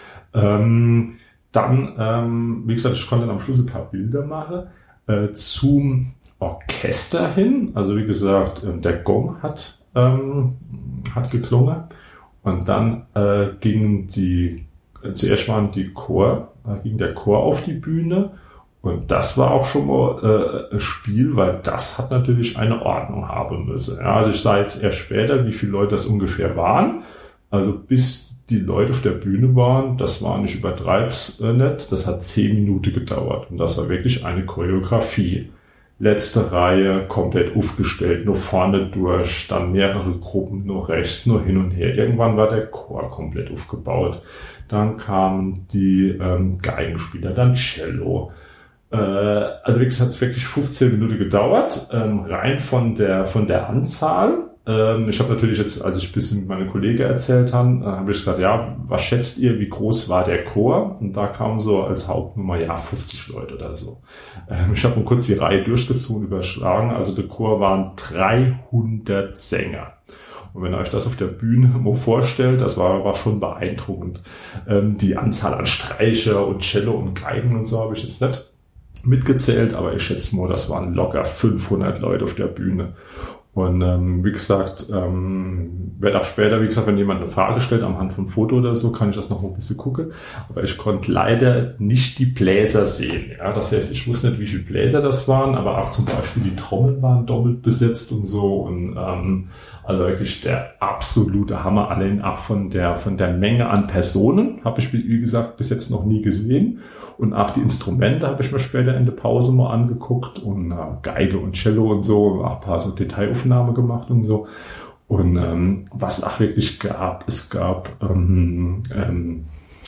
Ähm, dann, ähm, wie gesagt, ich konnte dann am Schluss ein paar Bilder machen, äh, zum Orchester hin. Also wie gesagt, äh, der Gong hat, ähm, hat geklungen. Und dann äh, gingen die, äh, zuerst waren die Chor, äh, ging der Chor auf die Bühne und das war auch schon mal äh, ein Spiel, weil das hat natürlich eine Ordnung haben müssen. Ja, also ich sah jetzt erst später, wie viele Leute das ungefähr waren. Also bis die Leute auf der Bühne waren, das war nicht übertreib's äh, nicht, das hat zehn Minuten gedauert und das war wirklich eine Choreografie. Letzte Reihe komplett aufgestellt, nur vorne durch, dann mehrere Gruppen, nur rechts, nur hin und her. Irgendwann war der Chor komplett aufgebaut. Dann kamen die ähm, Geigenspieler, dann Cello. Äh, also wirklich, es hat wirklich fünfzehn Minuten gedauert, ähm, rein von der von der Anzahl. Ähm, ich habe natürlich jetzt, als ich ein bisschen mit meinen Kollegen erzählt habe, äh, habe ich gesagt, ja, was schätzt ihr, wie groß war der Chor? Und da kam so als Hauptnummer, ja, fünfzig Leute oder so. Ähm, ich habe kurz die Reihe durchgezogen, überschlagen. Also der Chor waren dreihundert Sänger. Und wenn ihr euch das auf der Bühne mal vorstellt, das war, war schon beeindruckend. Ähm, die Anzahl an Streicher und Cello und Geigen und so habe ich jetzt nicht mitgezählt, aber ich schätze mal, das waren locker fünfhundert Leute auf der Bühne. Und ähm, wie gesagt, ähm, werde auch später, wie gesagt, wenn jemand eine Frage stellt, am Hand von Foto oder so, kann ich das noch ein bisschen gucken. Aber ich konnte leider nicht die Bläser sehen. Ja, das heißt, ich wusste nicht, wie viele Bläser das waren, aber auch zum Beispiel die Trommeln waren doppelt besetzt und so. Und ähm, also wirklich der absolute Hammer, allein auch von der von der Menge an Personen habe ich, wie gesagt, bis jetzt noch nie gesehen. Und auch die Instrumente habe ich mir später in der Pause mal angeguckt und äh, Geige und Cello und so, auch ein paar so Detailaufnahmen gemacht und so. Und ähm, was auch wirklich gab, es gab ähm, ähm,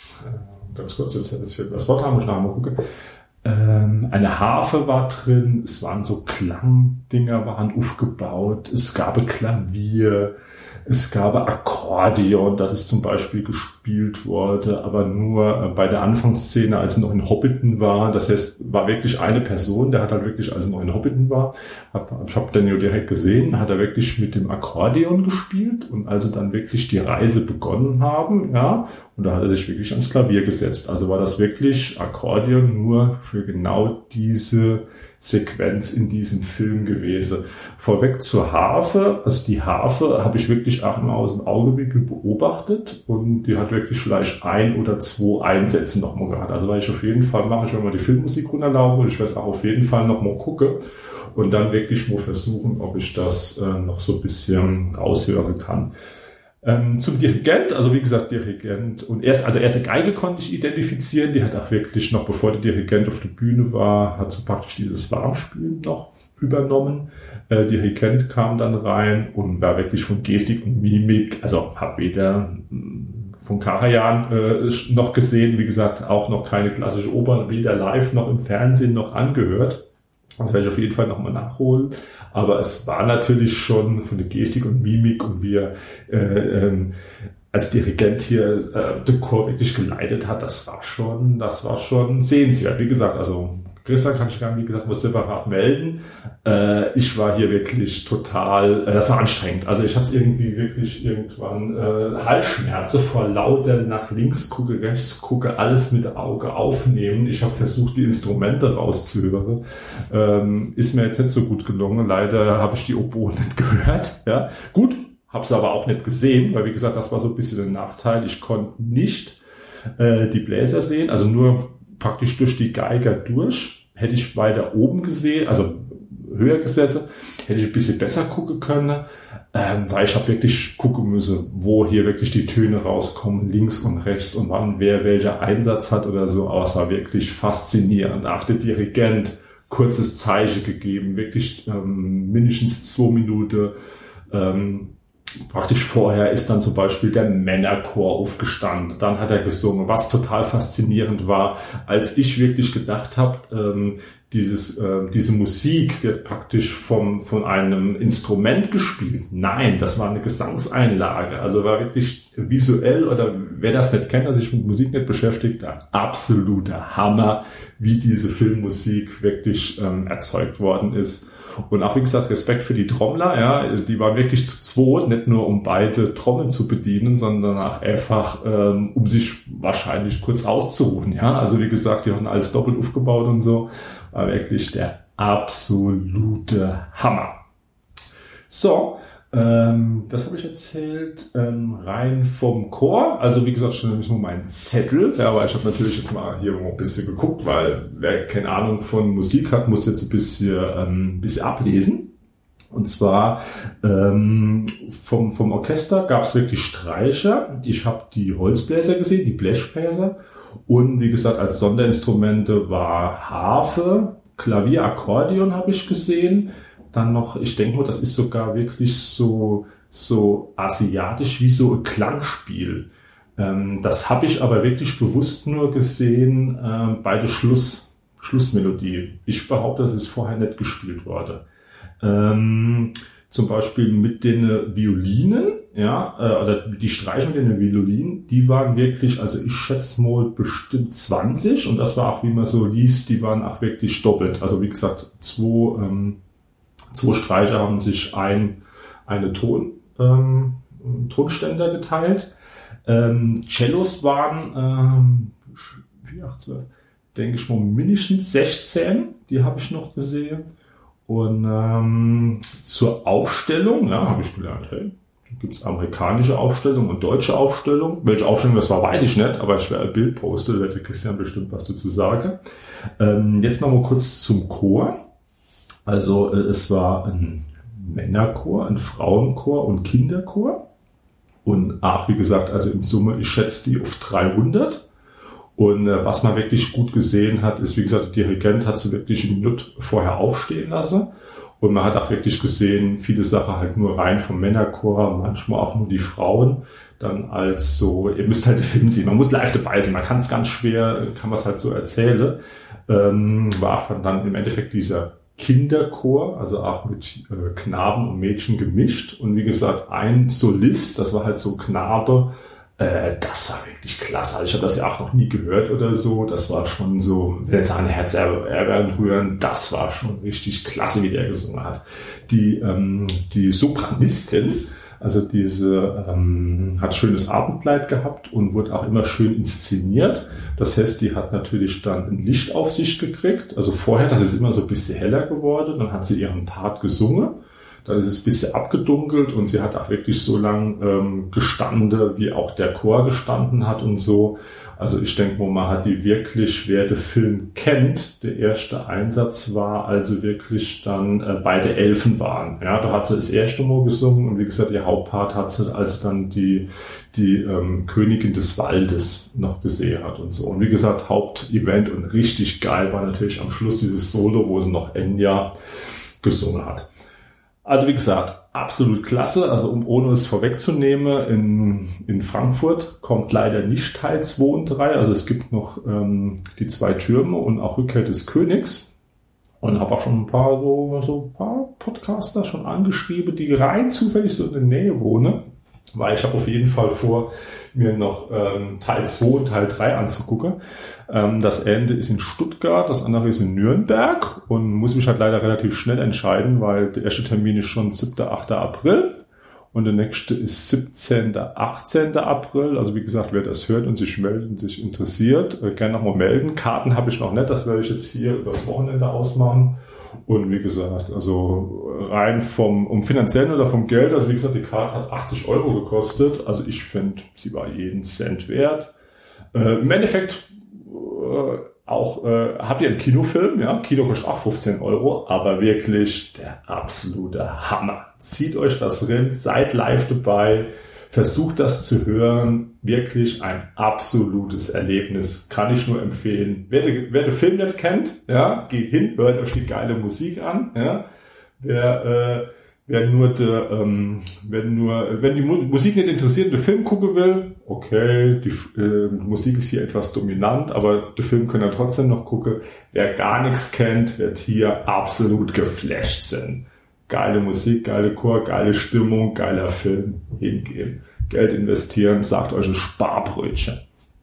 ganz kurz, jetzt, jetzt das Wort haben, muss ich nachher mal gucken. Ähm, eine Harfe war drin, es waren so Klangdinger waren aufgebaut, es gab ein Klavier, es gab Akkordeon, das ist zum Beispiel gespielt wurde, aber nur bei der Anfangsszene, als er noch in Hobbiton war. Das heißt, war wirklich eine Person, der hat halt wirklich, als er noch in Hobbiton war, hab, ich habe den ja direkt gesehen, hat er wirklich mit dem Akkordeon gespielt und als sie dann wirklich die Reise begonnen haben, ja, und da hat er sich wirklich ans Klavier gesetzt. Also war das wirklich Akkordeon nur für genau diese Sequenz in diesem Film gewesen. Vorweg zur Harfe, also die Harfe habe ich wirklich auch mal aus dem Augenwinkel beobachtet und die hat wirklich vielleicht ein oder zwei Einsätze nochmal gehabt. Also weil ich auf jeden Fall mache, ich wenn mal die Filmmusik runterlaufe und ich werde auch auf jeden Fall nochmal gucken und dann wirklich mal versuchen, ob ich das äh, noch so ein bisschen raushören kann. Ähm, zum Dirigent, also wie gesagt, Dirigent und erst, also erste Geige konnte ich identifizieren, die hat auch wirklich noch, bevor der Dirigent auf der Bühne war, hat so praktisch dieses Warmspielen noch übernommen. Äh, Dirigent kam dann rein und war wirklich von Gestik und Mimik, also hab weder von Karajan äh, noch gesehen, wie gesagt, auch noch keine klassische Oper, weder live noch im Fernsehen noch angehört. Das werde ich auf jeden Fall nochmal nachholen. Aber es war natürlich schon von der Gestik und Mimik und wie er äh, ähm, als Dirigent hier äh, den Chor wirklich geleitet hat, das war schon, das war schon sehenswert. Wie gesagt, also Christian kann ich gerne, wie gesagt, muss separat melden. Äh, ich war hier wirklich total, äh, das war anstrengend. Also ich hatte es irgendwie wirklich irgendwann äh, Halsschmerzen vor lauter nach links gucke, rechts gucke, alles mit Auge aufnehmen. Ich habe versucht, die Instrumente rauszuhören. Ähm, ist mir jetzt nicht so gut gelungen. Leider habe ich die Oboe nicht gehört. Ja, gut, habe es aber auch nicht gesehen, weil wie gesagt, das war so ein bisschen ein Nachteil. Ich konnte nicht äh, die Bläser sehen, also nur praktisch durch die Geiger durch. Hätte ich weiter oben gesehen, also höher gesessen, hätte ich ein bisschen besser gucken können, ähm, weil ich habe wirklich gucken müssen, wo hier wirklich die Töne rauskommen, links und rechts und wann wer welcher Einsatz hat oder so. Aber es war wirklich faszinierend. Auch der Dirigent, kurzes Zeichen gegeben, wirklich ähm, mindestens zwei Minuten. Ähm, praktisch vorher ist dann zum Beispiel der Männerchor aufgestanden. Dann hat er gesungen, was total faszinierend war, als ich wirklich gedacht habe, ähm, dieses, äh, diese Musik wird praktisch vom, von einem Instrument gespielt. Nein, das war eine Gesangseinlage. Also war wirklich visuell, oder wer das nicht kennt, der sich mit Musik nicht beschäftigt, ein absoluter Hammer, wie diese Filmmusik wirklich ähm, erzeugt worden ist. Und auch, wie gesagt, Respekt für die Trommler, ja, die waren wirklich zu zweit, nicht nur um beide Trommeln zu bedienen, sondern auch einfach, ähm, um sich wahrscheinlich kurz auszuruhen, ja. Also, wie gesagt, die haben alles doppelt aufgebaut und so. War wirklich der absolute Hammer. So, ähm, was habe ich erzählt? Ähm, rein vom Chor, also wie gesagt, schon nur mein Zettel, ja, aber ich habe natürlich jetzt mal hier mal ein bisschen geguckt, weil wer keine Ahnung von Musik hat, muss jetzt ein bisschen, ähm, ein bisschen ablesen. Und zwar ähm, vom, vom Orchester gab es wirklich Streicher. Ich habe die Holzbläser gesehen, die Blechbläser. Und wie gesagt, als Sonderinstrumente war Harfe, Klavier, Akkordeon habe ich gesehen. Dann noch, ich denke mal, das ist sogar wirklich so, so asiatisch wie so ein Klangspiel. Ähm, das habe ich aber wirklich bewusst nur gesehen äh, bei der Schluss, Schlussmelodie. Ich behaupte, das ist vorher nicht gespielt worden. Ähm, zum Beispiel mit den Violinen, ja, äh, oder die Streicher mit den Violinen, die waren wirklich, also ich schätze mal bestimmt zwanzig, und das war auch, wie man so liest, die waren auch wirklich doppelt. Also wie gesagt, zwei, ähm, zwei Streicher haben sich ein, eine Ton, ähm, Tonständer geteilt. Ähm, Cellos waren, ähm, wie acht, zwölf, denke ich mal mindestens sechzehn, die habe ich noch gesehen. Und ähm, zur Aufstellung, ja, habe ich gelernt, hey, gibt es amerikanische Aufstellung und deutsche Aufstellung. Welche Aufstellung das war, weiß ich nicht, aber ich werde ein Bild posten, da wird der Christian bestimmt was dazu sagen. Ähm, jetzt nochmal kurz zum Chor. Also äh, es war ein Männerchor, ein Frauenchor und Kinderchor. Und ach, wie gesagt, also in Summe, ich schätze die auf dreihundert. Und äh, was man wirklich gut gesehen hat, ist, wie gesagt, der Dirigent hat sie wirklich eine Minute vorher aufstehen lassen. Und man hat auch wirklich gesehen, viele Sachen halt nur rein vom Männerchor, manchmal auch nur die Frauen. Dann als so, ihr müsst halt den Film sehen, man muss live dabei sein, man kann es ganz schwer, kann man es halt so erzählen. Ähm, war auch dann im Endeffekt dieser Kinderchor, also auch mit äh, Knaben und Mädchen gemischt. Und wie gesagt, ein Solist, das war halt so Knabe, Äh, das war wirklich klasse. Also ich habe das ja auch noch nie gehört oder so. Das war schon so, wenn es ein Herz erwärmend rühren, das war schon richtig klasse, wie der gesungen hat. Die, ähm, die Sopranistin, also diese, ähm, hat schönes Abendkleid gehabt und wurde auch immer schön inszeniert. Das heißt, die hat natürlich dann ein Licht auf sich gekriegt. Also vorher, das ist immer so ein bisschen heller geworden. Dann hat sie ihren Part gesungen. Dann ist es ein bisschen abgedunkelt und sie hat auch wirklich so lang ähm, gestanden, wie auch der Chor gestanden hat und so. Also ich denke mal, man hat die wirklich, wer den Film kennt, der erste Einsatz war also wirklich dann äh, bei der Elfen waren. Ja, da hat sie das erste Mal gesungen und wie gesagt, ihr Hauptpart hat sie, als sie dann die, die ähm, Königin des Waldes noch gesehen hat und so. Und wie gesagt, Hauptevent und richtig geil war natürlich am Schluss dieses Solo, wo sie noch Enya gesungen hat. Also wie gesagt, absolut klasse. Also um ohne es vorwegzunehmen, in, in Frankfurt kommt leider nicht Teil zwei und drei. Also es gibt noch ähm, die zwei Türme und auch Rückkehr des Königs. Und habe auch schon ein paar so, so ein paar Podcaster schon angeschrieben, die rein zufällig so in der Nähe wohnen. Weil ich habe auf jeden Fall vor, mir noch ähm, Teil zwei und Teil drei anzugucken. Ähm, das Ende ist in Stuttgart, das andere ist in Nürnberg und muss mich halt leider relativ schnell entscheiden, weil der erste Termin ist schon siebter achter April und der nächste ist siebzehnter achtzehnter April. Also wie gesagt, wer das hört und sich meldet und sich interessiert, äh, gerne nochmal melden. Karten habe ich noch nicht, das werde ich jetzt hier übers Wochenende ausmachen. Und wie gesagt, also rein vom um finanziellen oder vom Geld, also wie gesagt, die Karte hat achtzig Euro gekostet. Also ich finde, sie war jeden Cent wert. Äh, Im Endeffekt äh, auch, äh, habt ihr einen Kinofilm? Ja, Kino kostet auch fünfzehn Euro, aber wirklich der absolute Hammer. Zieht euch das rein, seid live dabei, versucht das zu hören. Wirklich ein absolutes Erlebnis. Kann ich nur empfehlen. Wer, de, wer den Film nicht kennt, ja, geht hin, hört euch die geile Musik an. Ja. Wer, äh, wer nur de, ähm, wenn nur, wenn die Mu- Musik nicht interessiert, den Film gucken will, okay, die äh, Musik ist hier etwas dominant, aber den Film könnt ihr trotzdem noch gucken. Wer gar nichts kennt, wird hier absolut geflasht sein. Geile Musik, geile Chor, geile Stimmung, geiler Film. Hingehen, Geld investieren, sagt euch ein Sparbrötchen.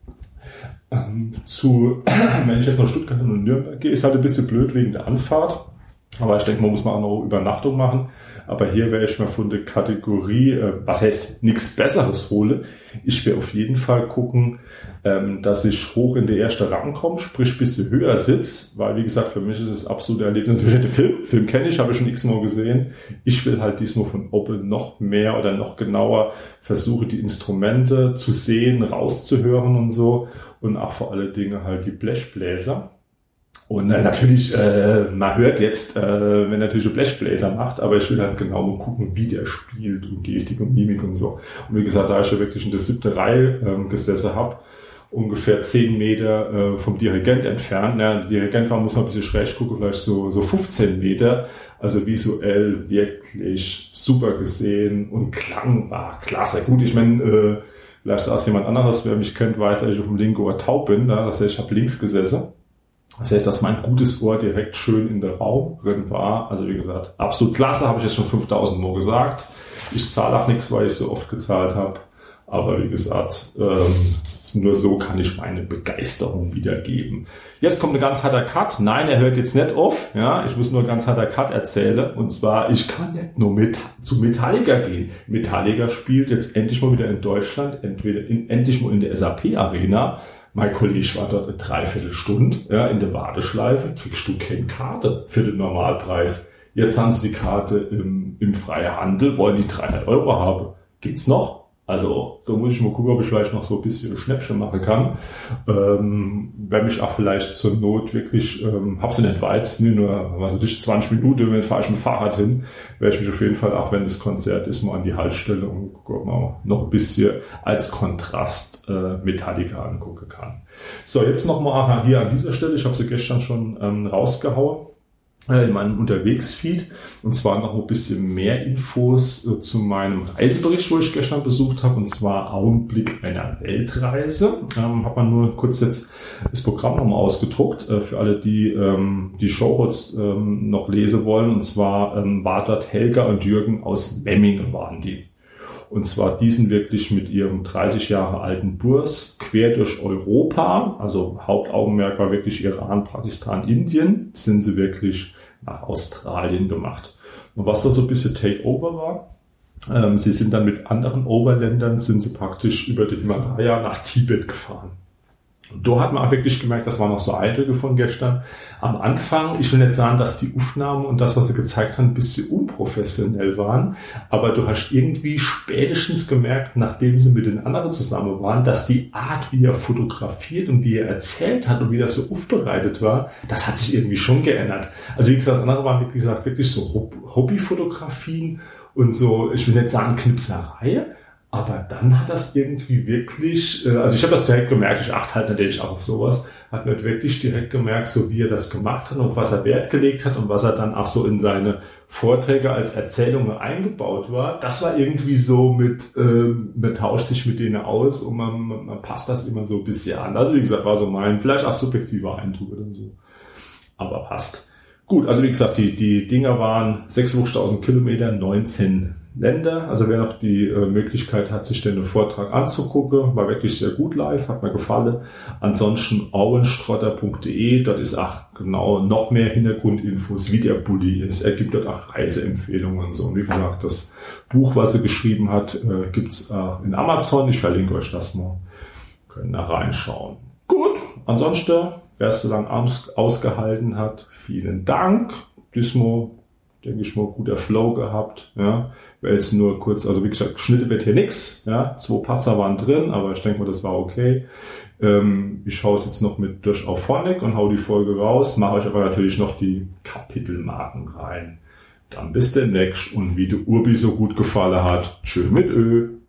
Ähm, zu, wenn ich jetzt nach Stuttgart und Nürnberg gehe, ist halt ein bisschen blöd wegen der Anfahrt. Aber ich denke, man muss mal auch noch Übernachtung machen. Aber hier wäre ich mal von der Kategorie, äh, was heißt nichts Besseres hole. Ich werde auf jeden Fall gucken, ähm, dass ich hoch in die erste Rang komme, sprich ein bisschen höher sitze. Weil, wie gesagt, für mich ist das absolute Erlebnis. Natürlich den Film, Film kenne ich, habe ich schon x-mal gesehen. Ich will halt diesmal von oben noch mehr oder noch genauer versuche, die Instrumente zu sehen, rauszuhören und so. Und auch vor alle Dinge halt die Blechbläser. Und äh, natürlich, äh, man hört jetzt, äh, wenn natürlich ein Blechbläser macht, aber ich will halt genau mal gucken, wie der spielt und Gestik und Mimik und so. Und wie gesagt, da ich ja wirklich in der siebten Reihe ähm, gesessen habe, ungefähr zehn Meter äh, vom Dirigent entfernt, ja, der Dirigent war, muss man ein bisschen schräg gucken, vielleicht so, so fünfzehn Meter, also visuell wirklich super gesehen und Klang war klasse. Gut, ich meine, äh, vielleicht saß jemand anderes, wer mich kennt, weiß, dass ich auf dem linken Ohr taub bin, da, das heißt, ich habe links gesessen. Das heißt, dass mein gutes Ohr direkt schön in der Raum drin war. Also wie gesagt, absolut klasse, habe ich jetzt schon fünftausend Mal gesagt. Ich zahle auch nichts, weil ich so oft gezahlt habe. Aber wie gesagt, ähm, nur so kann ich meine Begeisterung wiedergeben. Jetzt kommt ein ganz harter Cut. Nein, er hört jetzt nicht auf. Ja, ich muss nur ganz harter Cut erzählen. Und zwar, ich kann nicht nur mit, zu Metallica gehen. Metallica spielt jetzt endlich mal wieder in Deutschland, entweder in, endlich mal in der S A P Arena. Mein Kollege war dort eine Dreiviertelstunde, ja, in der Warteschleife, kriegst du keine Karte für den Normalpreis. Jetzt haben sie die Karte im, im freien Handel, wollen die dreihundert Euro haben. Geht's noch? Also, da muss ich mal gucken, ob ich vielleicht noch so ein bisschen Schnäppchen machen kann. Ähm, wenn mich auch vielleicht zur Not wirklich, ähm, hab sie nicht weit, sind nur, was weiß ich, zwanzig Minuten, wenn fahre ich mit dem Fahrrad hin, werde ich mich auf jeden Fall, auch wenn das Konzert ist, mal an die Haltestelle und gucken, ob man noch ein bisschen als Kontrast äh, Metallica angucken kann. So, jetzt nochmal hier an dieser Stelle, ich habe sie gestern schon ähm, rausgehauen, in meinem Unterwegsfeed, und zwar noch ein bisschen mehr Infos äh, zu meinem Reisebericht, wo ich gestern besucht habe, und zwar Augenblick einer Weltreise. Ähm, hat man nur kurz jetzt das Programm nochmal ausgedruckt, äh, für alle, die ähm, die Shownotes ähm, noch lesen wollen, und zwar ähm, war dort Helga und Jürgen aus Memmingen waren die. Und zwar die sind wirklich mit ihrem dreißig Jahre alten Bus quer durch Europa, also Hauptaugenmerk war wirklich Iran, Pakistan, Indien, sind sie wirklich nach Australien gemacht. Und was da so ein bisschen Takeover war, ähm, sie sind dann mit anderen Overländern, sind sie praktisch über den Himalaya nach Tibet gefahren. Und da hat man auch wirklich gemerkt, das waren noch so Eindrücke von gestern. Am Anfang, ich will nicht sagen, dass die Aufnahmen und das, was sie gezeigt haben, ein bisschen unprofessionell waren, aber du hast irgendwie spätestens gemerkt, nachdem sie mit den anderen zusammen waren, dass die Art, wie er fotografiert und wie er erzählt hat und wie das so aufbereitet war, das hat sich irgendwie schon geändert. Also wie gesagt, das andere waren, wie gesagt, wirklich so Hobbyfotografien und so, ich will nicht sagen Knipserei, aber dann hat das irgendwie wirklich, also ich habe das direkt gemerkt, ich achte halt natürlich auch auf sowas, hat man wirklich direkt gemerkt, so wie er das gemacht hat und was er Wert gelegt hat und was er dann auch so in seine Vorträge als Erzählungen eingebaut war. Das war irgendwie so mit, ähm, man tauscht sich mit denen aus und man, man passt das immer so ein bisschen an. Also wie gesagt, war so mein, vielleicht auch subjektiver Eindruck oder so. Aber passt. Gut, also wie gesagt, die, die Dinger waren sechsundfünfzigtausend Kilometer, neunzehn Länder. Also wer noch die äh, Möglichkeit hat, sich den Vortrag anzugucken, war wirklich sehr gut live, hat mir gefallen. Ansonsten auenstrotter punkt de, dort ist auch genau noch mehr Hintergrundinfos, wie der Bulli ist. Er gibt dort auch Reiseempfehlungen und so. Und wie gesagt, das Buch, was er geschrieben hat, äh, gibt's äh, in Amazon. Ich verlinke euch das mal. Können da reinschauen. Gut, ansonsten, wer es so lange aus, ausgehalten hat, vielen Dank. Dismo, denke ich mal, guter Flow gehabt. Ja, weil jetzt nur kurz, also wie gesagt, Schnitte wird hier nix. Ja, zwei Patzer waren drin, aber ich denke mal, das war okay. Ähm, ich schaue es jetzt noch mit durch auf Phonic und hau die Folge raus, mache euch aber natürlich noch die Kapitelmarken rein. Dann bis demnächst und wie der Urbi so gut gefallen hat. Tschö mit Ö.